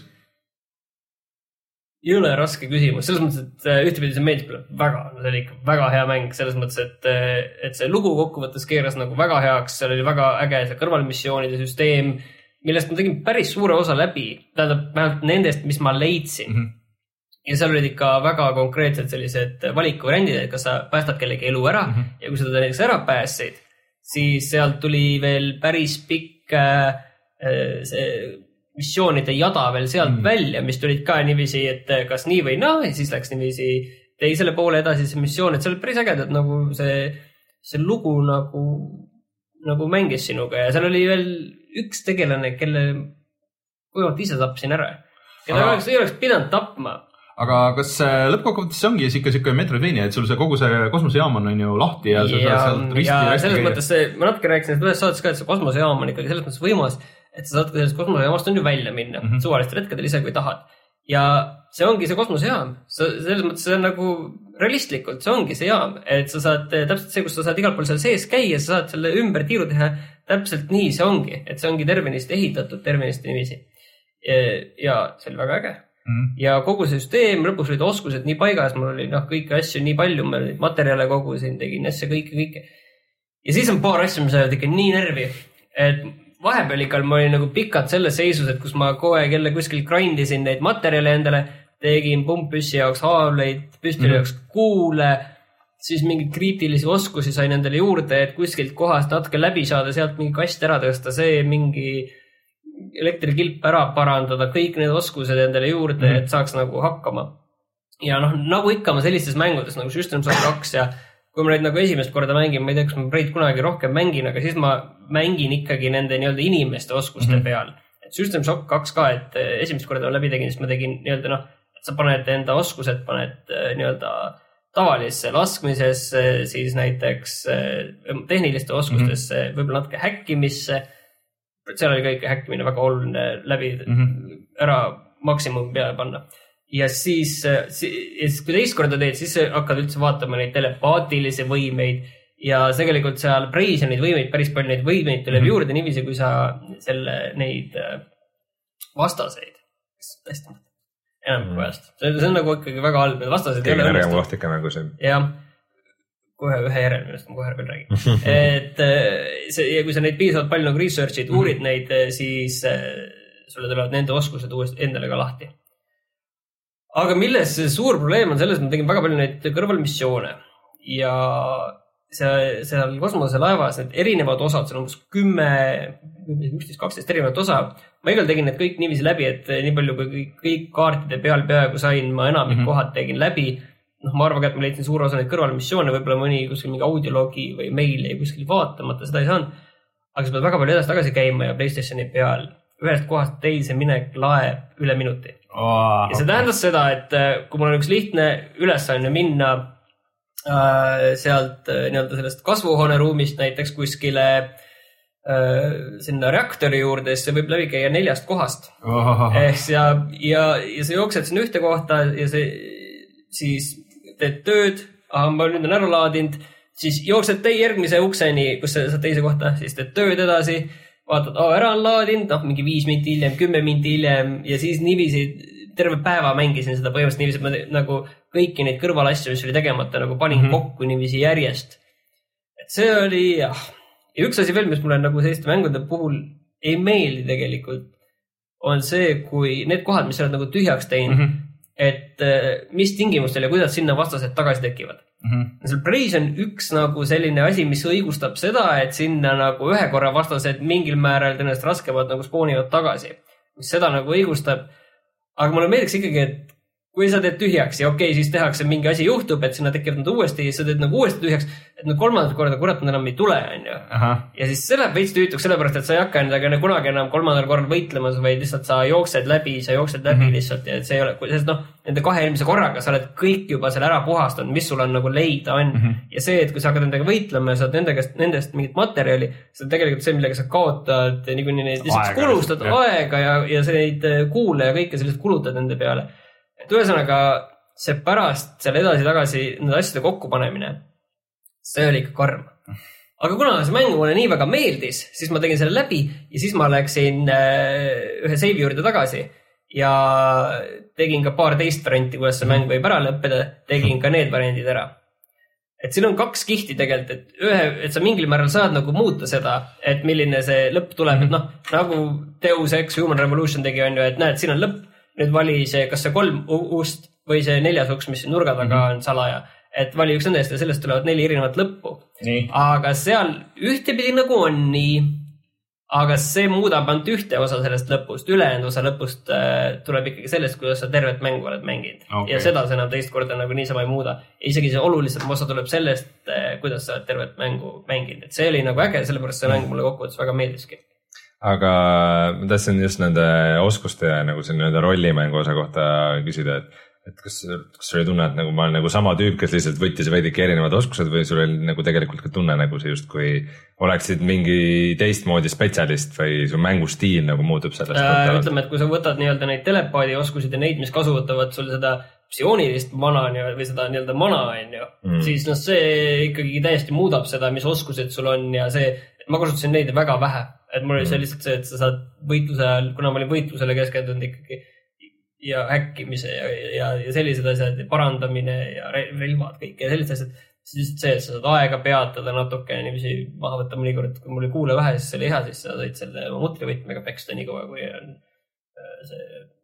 Ei ole raske küsimus, selles mõttes, et ühtepidi see meeldib väga, see oli ikka väga hea mäng, selles mõttes, et, et see lugu kokkuvõttes keeras nagu väga heaks, seal oli väga äge see kõrvalmissioonide süsteem, millest ma tegin päris suure osa läbi, tähendab vähemalt nendest, mis ma leidsin. Mm -hmm. Ja seal olid ikka väga konkreetsed sellised valikuvariandid, et kas sa päästad kellegi elu ära mm -hmm. ja kui sa teda näiteks ära päästsid, siis sealt tuli veel päris pikk see missioonide jada veel sealt mm. välja, mis tulid ka niiviisi, et kas nii või naa, ja siis läks niiviisi teisele poole edasi see missioon, et see oli päris ägedad, nagu see, see lugu nagu, nagu mängis sinuga ja seal oli veel üks tegelane, kelle kuivalt ise tapsin ära. Ja ta oleks, ei oleks pidanud tapma. Aga kas lõppkokkuvõttes see ongi ikka siuke Metroidvania, et sul see kogu see kosmosejaam on ju lahti ja, ja, ja sealt risti ja risti selles mõttes see, ma natuke rääkisin, et ühes saates ka, et see kosmosejaam on ikkagi selles mõttes võimas, et sa saad ka sellest kosmosejaamast on ju välja minna mm -hmm. suvalistel hetkedel ise, kui tahad. Ja see ongi see kosmosejaam. Selles mõttes see on nagu realistlikult, see ongi see jaam, et sa saad täpselt see, kus sa saad igal pool seal sees käia, sa saad selle ümber tiiru teha, täpselt nii see ongi, et see ongi tervenist ehitatud, tervenist niiviisi. Ja see oli väga äge. Mm. Ja kogu see süsteem, lõpus olid oskused nii paigas, mul oli noh, kõiki asju nii palju, ma materjale kogusin, tegin asja kõike, kõike. Ja siis on paar asju, mis ajad ikka nii nervi, et vahepeal ikka ma olin nagu pikalt selles seisus, et kus ma kogu aeg jälle kuskil grindisin neid materjale endale, tegin pumppüssi jaoks haavleid, püstile jaoks mm. kuule, siis mingeid kriitilisi oskusi sain endale juurde, et kuskilt kohast natuke läbi saada, sealt mingi kast ära tõsta, see mingi elektrikilp ära parandada, kõik need oskused endale juurde, mm. et saaks nagu hakkama. Ja noh, nagu ikka ma sellistes mängudes nagu System Shock kaks ja kui ma nüüd nagu esimest korda mängin, ma ei tea, kas ma Braid kunagi rohkem mängin, aga siis ma mängin ikkagi nende nii-öelda inimeste oskuste mm -hmm. peal. Et System Shock kaks ka, et esimest korda läbi tegin, siis ma tegin nii-öelda noh, et sa paned enda oskused, paned nii-öelda tavalisse laskmisesse, siis näiteks tehniliste oskustesse, mm -hmm. võib-olla natuke häkkimisse. Seal oli kõik häkkimine väga oluline läbi mm -hmm. ära maksimum peale panna. Ja siis, siis kui teist korda teed, siis hakkad üldse vaatama neid telepaatilisi võimeid ja tegelikult seal Brazen neid võimeid, päris palju neid võimeid tuleb mm -hmm. juurde niiviisi, kui sa selle, neid vastaseid, hästi enam kui ajast. See on nagu ikkagi väga halb, need vastased kõige närgem koht ikka nagu see. Jah, kohe ühe järel, millest ma kohe veel räägin. Et see, ja kui sa neid piisavalt palju nagu research'id, uurid neid, siis sulle tulevad nende oskused uuesti endale ka lahti. Aga milles see suur probleem on selles, et ma tegin väga palju neid kõrvalmissioone ja see, seal kosmoselaevas need erinevad osad, seal on umbes kümme, üksteist, kaksteist erinevat osa. Ma igal tegin need kõik niiviisi läbi, et nii palju kui kõik, kõik kaartide peal peaaegu sain, ma enamik mm -hmm. kohad tegin läbi. Noh, ma arvan, et ma leidsin suur osa neid kõrvalmissioone, võib-olla mõni kuskil mingi audiologi või meili ja kuskil vaatamata, seda ei saanud. Aga sa pead väga palju edasi tagasi käima ja PlayStationi peal ühest kohast teise minek laeb üle minuti. Oh, ja see tähendas seda, et kui mul on üks lihtne ülesanne minna äh, sealt äh, nii-öelda sellest kasvuhoone ruumist näiteks kuskile äh, sinna reaktori juurde, siis see võib läbi käia neljast kohast. Oh. Ehk ja, ja, ja sa jooksed sinna ühte kohta ja see, siis teed tööd, aha, ma nüüd on ära laadinud, siis jooksed tei järgmise ukseni, kus sa saad teise kohta, siis teed tööd edasi, vaatad, oh, ära on laadinud, noh, mingi viis minti hiljem, kümme minti hiljem ja siis niiviisi terve päeva mängisin seda põhimõtteliselt niiviisi, et ma nagu kõiki neid kõrvalasju, mis oli tegemata, nagu panin mm -hmm. kokku niiviisi järjest. Et see oli, jah. Ja üks asi veel, mis mulle nagu selliste mängude puhul ei meeldi tegelikult, on see, kui need kohad, mis sa oled nagu tühjaks teinud, mm -hmm. et mis tingimustel ja kuidas sinna vastased tagasi tekivad. Mm -hmm. Seal Brazen on üks nagu selline asi, mis õigustab seda, et sinna nagu ühe korra vastased mingil määral tõenäoliselt raskemad nagu spoonivad tagasi. Mis seda nagu õigustab. Aga mulle meeldiks ikkagi, et kui sa teed tühjaks ja okei, okay, siis tehakse mingi asi juhtub, et sinna tekivad nad uuesti ja sa teed nagu uuesti tühjaks, et nad kolmandat korda kurat nad enam ei tule, on ju. Ja siis see läheb veits tüütuks sellepärast, et sa ei hakka endaga kunagi enam kolmandal korral võitlemas, vaid lihtsalt sa jooksed läbi, sa jooksed läbi mm -hmm. lihtsalt ja see ei ole, sest noh, nende kahe eelmise korraga sa oled kõik juba selle ära puhastanud, mis sul on nagu leida on. Mm -hmm. Ja see, et kui sa hakkad endaga võitlema ja saad nendest, nendest mingit materjali, see on tegelikult see, millega sa kaotad niikuinii neid lihtsalt kulustad ja. aega ja, ja neid kuule ja kõike sellised kulutad nende peale. Et ühesõnaga see pärast selle edasi-tagasi nende asjade kokkupanemine, see oli ikka karm. Aga kuna see mäng mulle nii väga meeldis, siis ma tegin selle läbi ja siis ma läksin ühe seivi juurde tagasi ja tegin ka paar teist varianti, kuidas see mäng võib ära lõppeda, tegin ka need variandid ära. Et siin on kaks kihti tegelikult, et ühe, et sa mingil määral saad nagu muuta seda, et milline see lõpp tuleb, et noh, nagu Deus Ex Human Revolution tegi on ju, et näed, siin on lõpp. Nüüd vali see, kas see kolm ust või see neljas uks, mis nurga taga on salaja. Et vali üks nendest ja sellest tulevad neli erinevat lõppu. Nii. Aga seal ühtepidi nagu on nii, aga see muudab ainult ühte osa sellest lõpust. Ülejäänud osa lõpust äh, tuleb ikkagi sellest, kuidas sa tervet mängu oled mänginud. Okay. Ja seda sa enam teist korda nagu niisama ei muuda. Isegi see olulisem osa tuleb sellest, äh, kuidas sa oled tervet mängu mänginud. Et see oli nagu äge, sellepärast see mäng mulle kokkuvõttes väga meeldiski. Aga ma tahtsin just nende oskuste ja nagu selle nende rollimängu osa kohta küsida, et, et kas, kas sul oli tunne, et nagu ma olen nagu sama tüüp, kes lihtsalt võttis veidike erinevad oskused või sul oli nagu tegelikult ka tunne nagu see just, kui oleksid mingi teistmoodi spetsialist või su mängustiil nagu muutub sellest? Äh, ütleme, et kui sa võtad nii-öelda neid telepaadi oskusid ja neid, mis kasutavad sul seda psioonilist mana või seda nii-öelda mana, on ju, mm. siis noh, see ikkagi täiesti muudab seda, mis oskused sul on ja see, et ma kasutasin neid väga vähe. Et mul oli see lihtsalt see, et sa saad võitluse ajal, kuna ma olin võitlusele keskendunud ikkagi ja häkkimise ja, ja, ja sellised asjad, parandamine ja relvad, kõik ja sellised asjad, siis lihtsalt see, et sa saad aega peatada natuke niiviisi maha võtta mõnikord, kui mul oli kuule vähe, siis see oli hea, siis sa said selle mutrivõtmega peksta nii kaua, kui on see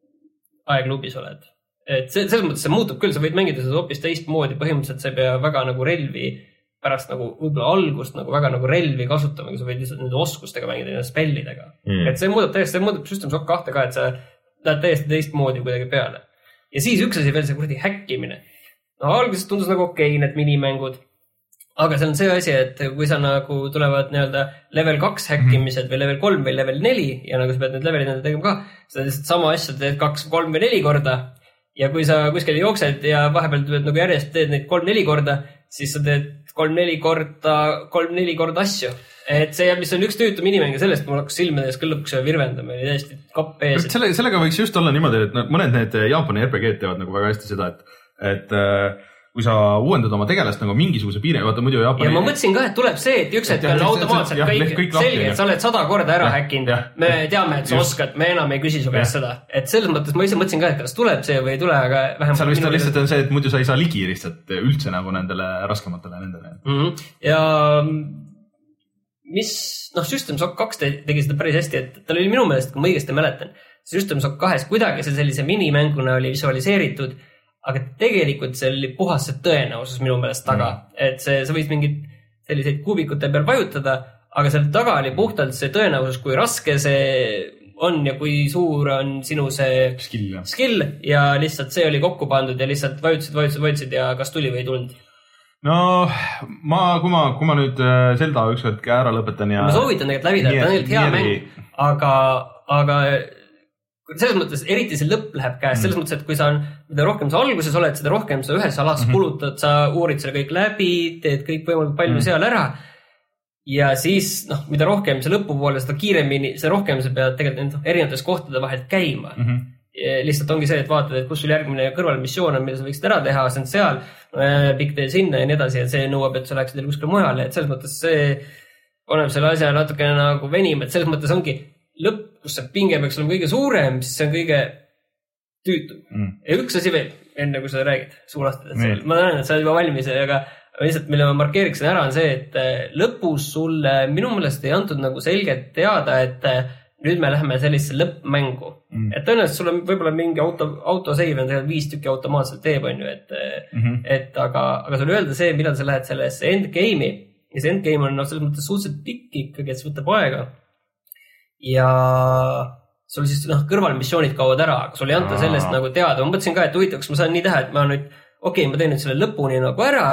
aeg lubis oled. Et see, selles mõttes see muutub küll, sa võid mängida seda hoopis teistmoodi, põhimõtteliselt sa ei pea väga nagu relvi pärast nagu võib-olla algust nagu väga nagu relvi kasutama, kui sa võid lihtsalt nende oskustega mängida, nende spellidega. Mm. Et see muudab täiesti, see muudab System Shock kahte ka, et sa lähed täiesti teistmoodi kuidagi peale. Ja siis üks asi veel see kuradi häkkimine. No alguses tundus nagu okei, need minimängud. aga seal on see asi, et kui sa nagu tulevad nii-öelda level kaks häkkimised või level kolm või level neli ja nagu sa pead need levelid enda tegema ka, sa lihtsalt sama asja teed kaks, kolm või neli korda ja kui sa kuskil jooksed ja vahepeal teed nagu järjest teed neid kolm-neli korda, siis sa teed kolm-neli korda, kolm-neli korda asju. Et see, mis on üks tüütum inimene sellest, mul hakkas silmades küll lõpuks virvendama ja täiesti kapp ees. Selle, sellega võiks just olla niimoodi, et mõned need Jaapani R P G-d teevad nagu väga hästi seda, et, et kui sa uuendad oma tegelast nagu mingisuguse piire, vaata muidu Jaapani... Ja ma mõtlesin ka, et tuleb see, et üks hetk on automaatselt kõik, kõik selge, et sa oled sada korda ära häkkinud. Me teame, et sa oskad, me enam ei küsi su käest seda. Et selles mõttes ma ise mõtlesin ka, et kas tuleb see või ei tule, aga vähemalt... Seal vist on lihtsalt on see, et muidu sa ei saa ligi lihtsalt üldse nagu nendele raskematele nendele. Mm-hmm. Ja mis, noh, System Shock kaks tegi seda päris hästi, et tal oli minu meelest, kui ma õigesti mäletan, System Shock kahes kuidagi see sellise minimänguna oli visualiseeritud, aga tegelikult see oli puhas see tõenäosus minu meelest taga, mm. et see, sa võid mingid selliseid kuubikute peal vajutada, aga seal taga oli puhtalt see tõenäosus, kui raske see on ja kui suur on sinu see skill, ja. skill ja lihtsalt see oli kokku pandud ja lihtsalt vajutasid, vajutasid, vajutasid ja kas tuli või ei tulnud. No ma, kui ma, kui ma nüüd Zelda ükskord ära lõpetan ja... Ma soovitan tegelikult läbida, et ta on hea mäng, aga, aga selles mõttes, eriti see lõpp läheb käes, selles mm. mõttes, et kui sa on, mida rohkem sa alguses oled, seda rohkem sa ühes alas mm-hmm. kulutad, sa uurid selle kõik läbi, teed kõik võimalikult palju mm. seal ära ja siis, noh, mida rohkem see lõpupoole, seda kiiremini, seda rohkem sa pead tegelikult erinevates kohtade vahelt käima. Mm-hmm. Lihtsalt ongi see, et vaatad, et kus sul järgmine kõrvalmissioon on, mida sa võiksid ära teha, see on seal, pikk tee sinna ja nii edasi, et see nõuab, et sa läheksid teil kuskil mujale, et selles mõttes see paneb selle asja natukene nagu venima, et selles mõttes ongi lõpp, kus see pinge peaks olema kõige suurem, siis see on kõige tüütum. Mm. Ja üks asi veel, enne kui sa räägid suulastad, et ma näen, et sa oled juba valmis, aga lihtsalt, mille ma markeeriksin ära, on see, et lõpus sulle minu meelest ei antud nagu selgelt teada, et nüüd me läheme sellisse lõppmängu. Mm. Et tõenäoliselt sul on võib-olla mingi auto, autosave on tegelikult viis tükki automaatselt teeb, on ju, et, mm-hmm. et aga, aga sul öelda see, millal sa lähed sellesse endgame'i ja see endgame on no, selles mõttes suhteliselt pikk ikkagi, et see võtab aega. Ja sul siis noh, kõrvalmissioonid kaovad ära, aga sul ei anta sellest nagu teada. Ma mõtlesin ka, et huvitavaks ma saan nii teha, et ma nüüd, okei okay,, ma teen nüüd selle lõpuni nagu ära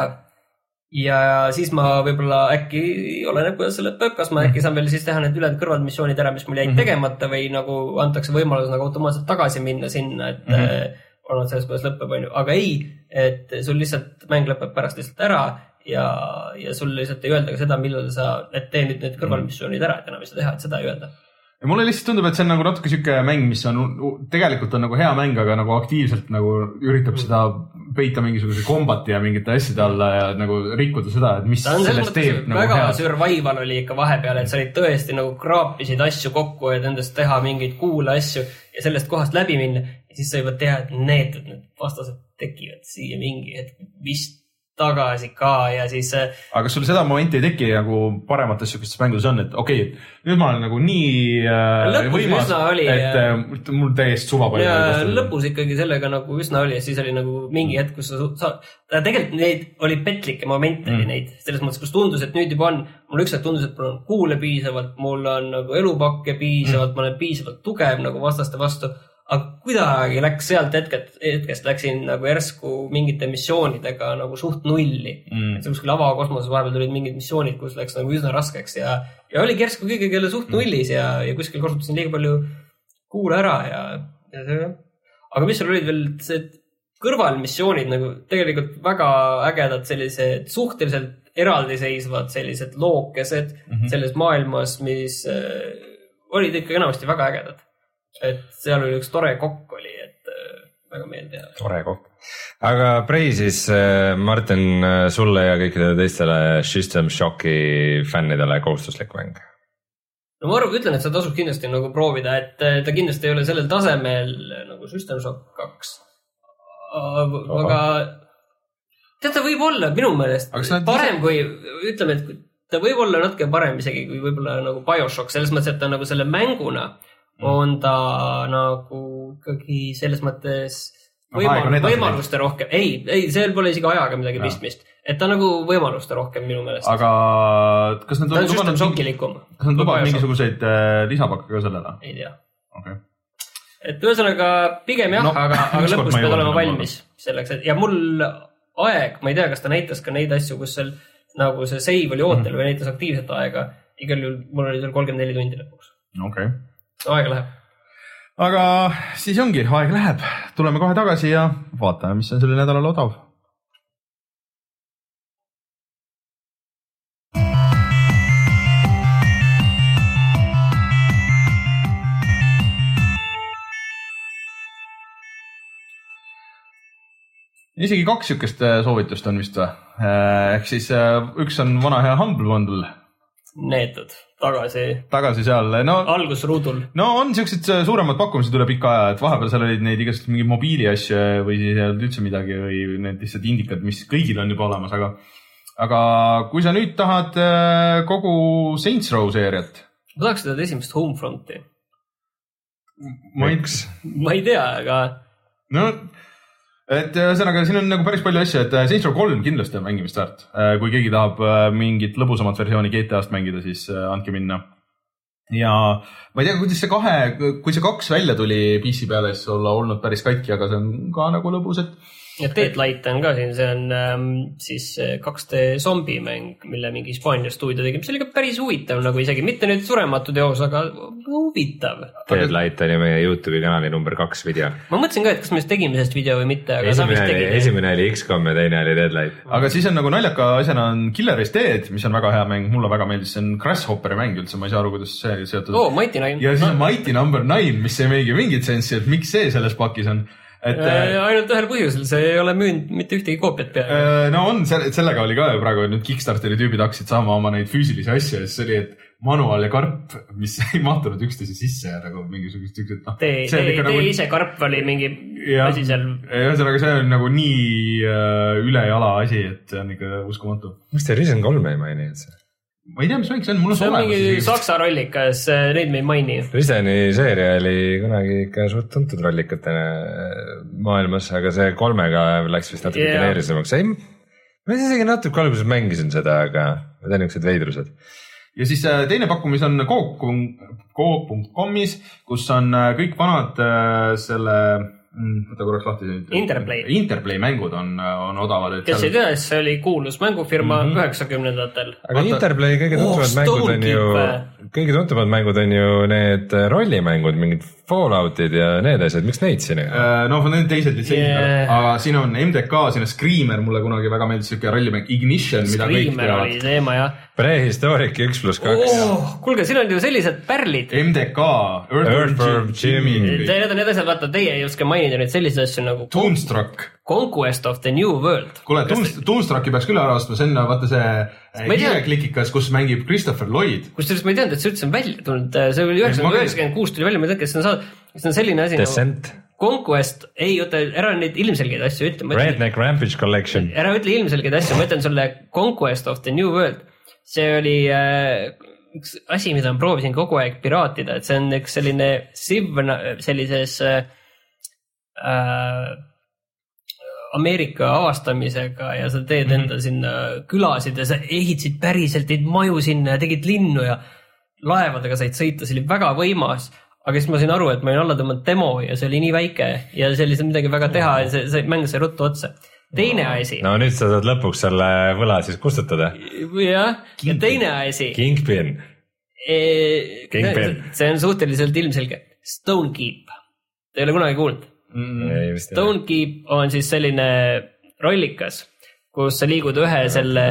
ja siis ma võib-olla äkki oleneb, kuidas see lõpeb, kas ma äkki saan veel siis teha need ülejäänud kõrvalmissioonid ära, mis mul jäid tegemata või nagu antakse võimalus nagu automaatselt tagasi minna sinna, et mm-hmm. olnud selles, kuidas lõpeb, on ju. Aga ei, et sul lihtsalt mäng lõpeb pärast lihtsalt ära ja, ja sul lihtsalt ei öelda ka seda, millal sa et tee nüüd need kõrvalmissioonid ära, et enam ei saa teha, et seda ei öelda. Ja mulle lihtsalt tundub, et see on nagu natuke siuke mäng, mis on tegelikult on nagu hea mäng, aga nagu aktiivselt nagu üritab seda peita mingisuguse kombati ja mingite asjade alla ja nagu rikkuda seda, et mis sellest teeb nagu väga hea. Survival oli ikka vahepeal, et sa olid tõesti nagu kraapisid asju kokku, et endast teha mingeid kuule asju ja sellest kohast läbi minna. Ja siis sa juba teha, et need, need vastased tekivad siia mingi hetk vist tagasi ka ja siis... Aga sul seda momenti ei teki nagu paremates sükestes mängudes on, et okei, okay, nüüd ma olen nagu nii äh, võimas, oli, et ja... mul täiesti suva palju. Ja lõpus ikkagi sellega nagu üsna oli ja siis oli nagu mingi hetk, kus sa... sa tegelikult neid oli petlikke momente mm. oli neid, selles mõttes, kus tundus, et nüüd juba on, mul üks hetk tundus, et mul on kuule piisavalt, mul on nagu elupakke piisavalt, mm. ma olen piisavalt tugev nagu vastaste vastu. Aga kuidagi läks sealt hetket, hetkest läksin nagu järsku mingite missioonidega nagu suht nulli. Mm. Et see kuskil avakosmoses vahepeal tulid mingid missioonid, kus läks nagu üsna raskeks ja, ja oli järsku kõige kelle suht nullis ja, ja kuskil kasutasin liiga palju kuule ära ja, ja see. Aga mis sul olid veel see kõrvalmissioonid nagu tegelikult väga ägedad sellised suhteliselt eraldiseisvad sellised lookesed mm-hmm. selles maailmas, mis äh, olid ikkagi enamasti väga ägedad. Et seal oli üks tore kokk oli, et äh, väga meeldib. Tore kokk. Aga Prei siis äh, Martin sulle ja kõikidele teistele System Shocki fännidele kohustuslik mäng? No ma arvan, ütlen, et sa tasub kindlasti nagu proovida, et ta kindlasti ei ole sellel tasemel nagu System Shock kaks. Aga tead, ta võib olla minu meelest parem kui, ütleme, et ta võib olla natuke parem isegi kui võib-olla nagu BioShock, selles mõttes, et ta nagu selle mänguna on ta nagu ikkagi selles mõttes võimal, võimaluste rohkem. Ei, ei, seal pole isegi ajaga midagi pistmist. Et ta nagu võimaluste rohkem minu meelest. Aga kas nad ta on System Shockilikum. Kas nad lubavad mingisuguseid lisapakke ka sellele? Ei tea. Okay. Et ühesõnaga pigem jah, no, aga, aga lõpus pead olema valmis selleks. Et, ja mul aeg, ma ei tea, kas ta näitas ka neid asju, kus seal nagu see save oli ootel või näitas aktiivset aega. Igal juhul mul oli seal kolmkümmend neli tundi lõpuks. Okay. Aega läheb. Aga siis ongi, aeg läheb. Tuleme kohe tagasi ja vaatame, mis on selle nädalal odav. Isegi kaks sükest soovitust on vist või? Ehk siis üks on vana hea Humble Bundle. Neetud, tagasi. Tagasi seal. No, algusruudul. No on siuksed suuremad pakkumised üle pika aja, et vahepeal seal olid neid igast mingi mobiili asju või siis ei olnud üldse midagi või need lihtsalt indikad, mis kõigil on juba olemas, aga aga kui sa nüüd tahad kogu Saints Row seeriat. Ma tahaks seda esimest Homefronti. Ma ei, ma ei tea, aga... No... Et sõnaga, siin on nagu päris palju asju, et Saints Row kolm kindlasti on mängimist väärt. Kui keegi tahab mingit lõbusamat versiooni G T A-st mängida, siis andke minna. Ja ma ei tea, kuidas see kahe, kui see kaks välja tuli P C peale, siis olla olnud päris katki, aga see on ka nagu lõbus, et... Ja Deadlight on ka siin, see on ähm, siis kaks D zombimäng, mille mingi Hispaania stuudio tegi, mis oli ka päris huvitav, nagu isegi mitte nüüd surematud joos, aga huvitav. Deadlight oli meie YouTube'i kanali number kaks video. Ma mõtlesin ka, et kas me just tegime sellest video või mitte, aga esimene, oli, esimene oli X COM ja teine oli Deadlight. Aga siis on nagu naljaka asjana on Killer is Dead, mis on väga hea mäng, mulle väga meeldis, see on Grasshopperi mäng üldse, ma ei saa aru, kuidas see seotud. Oo, Mighty Nine. Ja siis on Mighty Number Nine, mis ei meegi mingit sensi, et miks see selles pakis on. Et, ja, ainult ühel põhjusel, see ei ole müünud mitte ühtegi koopiat peale. No on, sellega oli ka ju praegu, nüüd Kickstarteri tüübid hakkasid saama oma neid füüsilisi asju ja siis oli, et manuaal ja karp, mis ei mahtunud üksteise sisse ja nagu mingisugust tüksid. No, tee tee, tee nagu... ise karp oli mingi ja, asi seal. Ühesõnaga, see on nagu nii uh, üle jala asi, et see on ikka uskumatu. Mis te Risen kolm ei maini üldse? Ma ei tea, mis mäng see on, mul on see on mingi isegi. Saksa rollikas, neid me ei maini. Riseni seeria oli kunagi ikka suht tuntud rollikatena maailmas, aga see kolmega läks vist natuke yeah. geneerisemaks. Ei, ma isegi natuke alguses mängisin seda, aga ma tean niisugused veidrused. Ja siis teine pakkumis on Coop punkt comis, kus on kõik vanad selle... Võta korraks lahti. Interplay. Interplay mängud on, on odavad. Kes ei tea, see oli kuulus mängufirma mm -hmm. üheksakümnendatel. Aga Vaata... Interplay kõige tuntumad oh, mängud on ju, kõige tuntumad mängud on ju need rollimängud, mingid Falloutid ja need asjad. Miks neid siin ei ole? No, need teised litsendid yeah., aga siin on M D K, siin on Screamer, mulle kunagi väga meeldis siuke rollimäng Ignition, mida kõik teavad. Screamer oli teema, jah. Prehistoric üks pluss kaks. Oh, kuulge, siin on ju sellised pärlid. M D K, Earthworm Jimmy. Need on need asjad, vaata, teie ei oska mainida nüüd sellised asju nagu Toonstruck. Conquest of the New World. Kuule, Toonstrucki peaks küll ära ostma, see on vaata see hiireklikikas, kus mängib Christopher Lloyd. Kusjuures ma ei teadnud, et see üldse on välja tulnud. See oli üheksakümmend kuus tuli välja, ma ei tea, kes on saanud. See on selline asi Descent. Nagu Conquest. Ei, oota, ära neid ilmselgeid asju ütle. Redneck Rampage Collection. Ära ütle ilmselgeid asju, ma ütlen sulle Conquest of the New World. See oli äh, üks asi, mida ma proovisin kogu aeg piraatida, et see on üks selline Civ sellises äh, äh, Ameerika avastamisega ja sa teed enda mm-hmm. sinna külasid ja sa ehitasid päriselt neid maju sinna ja tegid linnu ja laevadega said sõita, see oli väga võimas, aga siis ma sain aru, et ma olin alla tõmmanud demo ja see oli nii väike ja see oli midagi väga teha ja see, see mäng sai ruttu otsa. Teine asi. No nüüd sa saad lõpuks selle võla siis kustutada. Jah, ja teine asi. Kingpin. E, Kingpin. See on suhteliselt ilmselge. Stonekeep. Te ei ole kunagi kuulnud? Mm. Stonekeep on siis selline rollikas, kus sa liigud ühe selle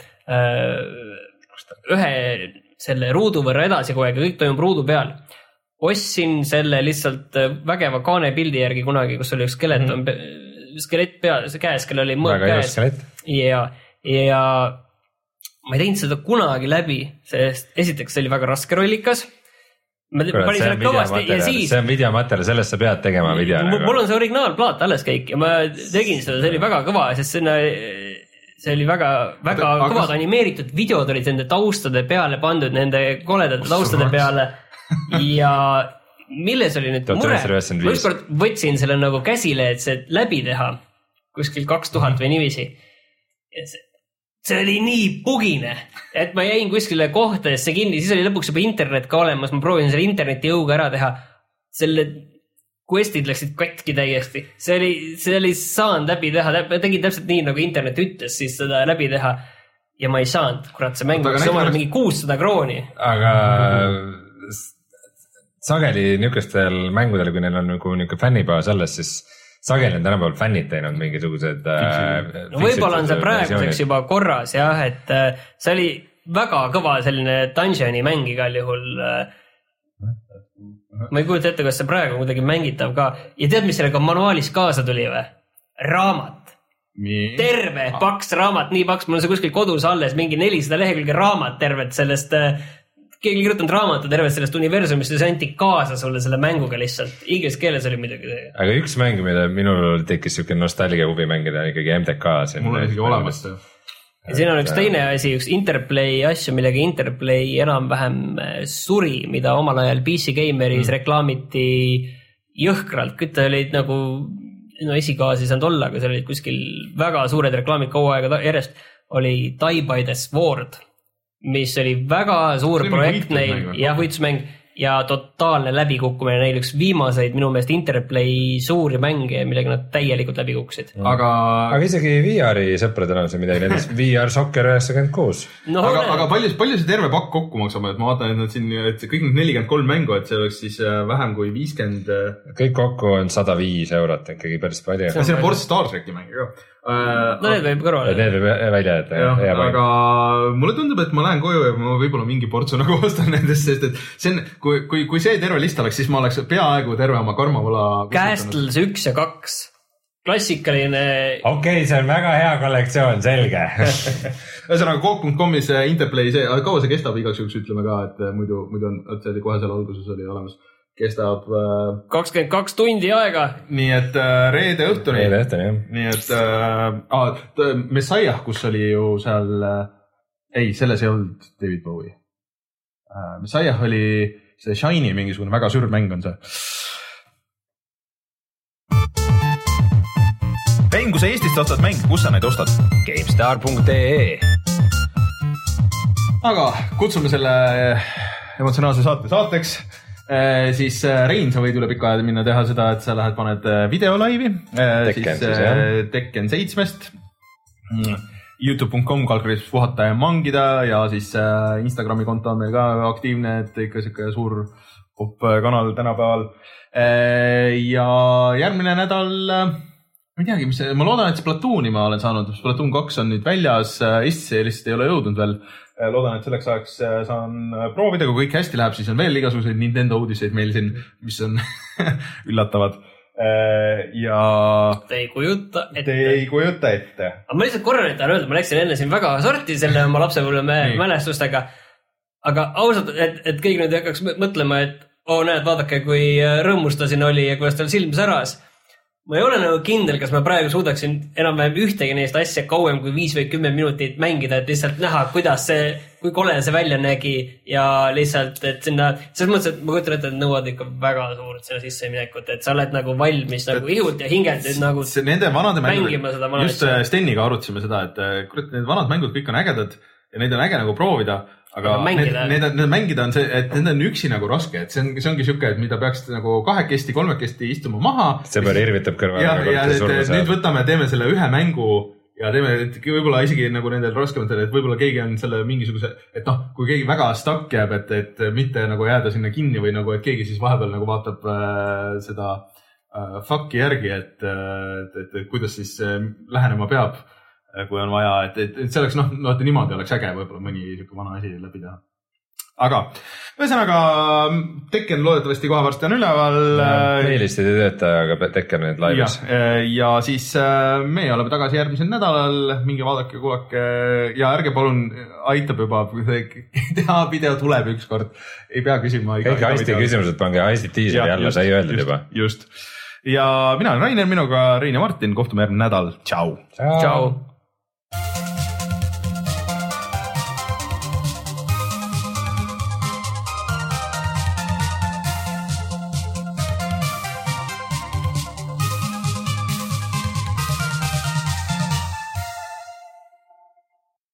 ühe selle ruudu võrra edasi kogu aeg ja kõik toimub ruudu peal. Ostsin selle lihtsalt vägeva kaane pildi järgi kunagi, kus oli üks skelet, mm. skelett peal, see käes, kellel oli mõõk käes. Ja, ja ma ei teinud seda kunagi läbi, sest esiteks see oli väga raske rollikas. Ma Kurat, see, on ja siis... see on videomaterjal, sellest sa pead tegema video. Mul on see originaalplaat alles kõik ja ma tegin seda, see oli väga kõva, sest sinna, see oli väga, väga Aga, kõvad animeeritud videod olid nende taustade peale pandud, nende koledate taustade peale ja milles oli nüüd mure? Ma ükskord võtsin selle nagu käsile, et see läbi teha kuskil kaks tuhat või niiviisi. See, see oli nii pugine, et ma jäin kuskile kohtadesse kinni, siis oli lõpuks juba internet ka olemas, ma proovisin selle interneti jõuga ära teha. Selle questid läksid katki täiesti. See oli, see oli saan läbi teha, tegin täpselt nii, nagu internet ütles siis seda läbi teha. ja ma ei saanud, kurat, see mäng maksis omale mingi kuussada krooni. Aga sageli niisugustel mängudel, kui neil on nagu niisugune fännipäevas alles, siis sageli on tänapäeval fännid teinud mingisugused äh, no võib-olla on see praeguseks juba korras jah, et äh, see oli väga kõva selline dungeoni mäng igal juhul. Ma ei kujuta ette, kas see praegu on kuidagi mängitav ka. Ja tead, mis sellega manuaalis kaasa tuli või? Raamat. Nii. Terve paks raamat, nii paks, mul on see kuskil kodus alles, mingi nelisada lehekülge raamat tervet sellest, keegi kirjutanud raamatu tervet sellest universumist ja see anti kaasa sulle selle mänguga lihtsalt. Inglise keeles oli midagi. Aga üks mäng, mida minul tekkis siuke nostalgia huvi mängida, ikkagi M D K. Mul on isegi olemas see. Ja siin on üks teine asi, üks Interplay asju, millega Interplay enam-vähem suri, mida omal ajal P C Gameris mm. reklaamiti jõhkralt. Kõik ta olid nagu, no esikaasi saanud olla, aga see olid kuskil väga suured reklaamid kaua aega järjest, oli Die by the Sword, mis oli väga suur projekt neil ja võitlusmäng ja totaalne läbikukkumine neil üks viimaseid minu meelest Interplay suuri mänge, millega nad täielikult läbi kukkusid. Mm. Aga... aga isegi V R-i sõpradel on see midagi, näiteks V R Soccer üheksakümmend kuus. No, aga, aga palju, palju see terve pakk kokku maksab, et ma vaatan, et nad siin, et kõik need nelikümmend kolm mängu, et see oleks siis vähem kui viiskümmend. Kõik kokku on sada viis eurot, ikkagi päris palju. Ja see on Forza Star Treki mäng ka. Uh, no need võib kõrvale. Need võib välja jätta. Ja, aga mulle tundub, et ma lähen koju ja ma võib-olla mingi portsu nagu ostan nendest, sest et see on, kui, kui, kui see terve list oleks, siis ma oleks peaaegu terve oma karmavola. Castles üks ja kaks. Klassikaline. Okei, okay, see on väga hea kollektsioon, selge. Ühesõnaga Coop punkt comis Interplay, see, aga kaua see kestab igaks juhuks ütleme ka, et muidu, muidu on, et see oli kohe seal alguses oli olemas. Kestab kakskümmend kaks tundi aega. Nii et äh, reede õhtuni. Reede õhtuni, jah. Nii et äh, ah, Messiah, kus oli ju seal äh, ei, selles ei olnud David Bowie. Äh, Messiah oli see Shiny mingisugune väga sürr mäng on see. Rein, kui sa Eestist ostad mäng, kus sa neid ostad? GameStar punkt ee Aga kutsume selle emotsionaalse saate saateks. Eh, siis Rein, sa võid üle pika aja minna teha seda, et sa lähed paned videolaivi eh, Tekken, siis, eh, Tekken seitsmest youtube punkt com kalkulis puhata ja mangida ja siis eh, Instagrami konto on meil ka aktiivne, et ikka siuke suur pop kanal tänapäeval eh, ja järgmine nädal ma ei teagi, mis see, ma loodan, et Splatooni ma olen saanud, Splatoon kaks on nüüd väljas, Eestisse lihtsalt ei ole jõudnud veel. Loodan, et selleks ajaks saan proovida, kui kõik hästi läheb, siis on veel igasuguseid Nintendo uudiseid meil siin, mis on üllatavad. Ja te ei kujuta ette. Te ei kujuta ette. Aga ma lihtsalt korra nüüd tahan öelda, ma läksin enne siin väga sorti selle oma lapsepõlve mälestustega. Aga ausalt, et, et kõik nüüd hakkaks mõtlema, et oo näed, vaadake, kui rõõmus ta siin oli ja kuidas tal silm säras. Ma ei ole nagu kindel, kas ma praegu suudaksin enam-vähem ühtegi neist asja kauem kui viis või kümme minutit mängida, et lihtsalt näha, kuidas see, kui kole see välja nägi ja lihtsalt, et sinna, selles mõttes, et ma kujutan ette, et nõuad ikka väga suurt sinna sisse minekut, et sa oled nagu valmis nagu ihult ja hingelt, et nagu see, nende vanade mängima seda vanade. Just Steniga arutasime seda, et kurat, need vanad mängud kõik on ägedad ja neid on äge nagu proovida. Aga need, need, need mängida on see, et need on üksi nagu raske, et see, on, see ongi siuke, et mida peaks nagu kahekesti, kolmekesti istuma maha. See peal irvitab kõrval. Ja, ja et, et nüüd võtame, teeme selle ühe mängu ja teeme võib-olla isegi nagu nendel raskematel, et võib-olla keegi on selle mingisuguse, et noh, kui keegi väga stuck jääb, et, et mitte nagu jääda sinna kinni või nagu, et keegi siis vahepeal nagu vaatab äh, seda äh, fuck'i järgi, et, et, et, et kuidas siis äh, lähenema peab. Kui on vaja, et, et, et see oleks, noh, no, niimoodi oleks äge võib-olla mõni siuke vana asi läbi teha. Aga, ühesõnaga, Tekken loodetavasti kohe varsti on üleval. Meelistid ei tööta, aga Tekken need laivis. Ja, ja siis me oleme tagasi järgmisel nädalal, minge vaadake, kuulake ja ärge palun aitab juba, teha video tuleb ükskord. Ei pea küsima. Kõik hästi küsimused, pange hästi tiiseri jälle, sai öeldud juba. Just. Ja mina olen Rainer, minuga Rein ja Martin, kohtume järgmine nädal. Tšau. Tšau.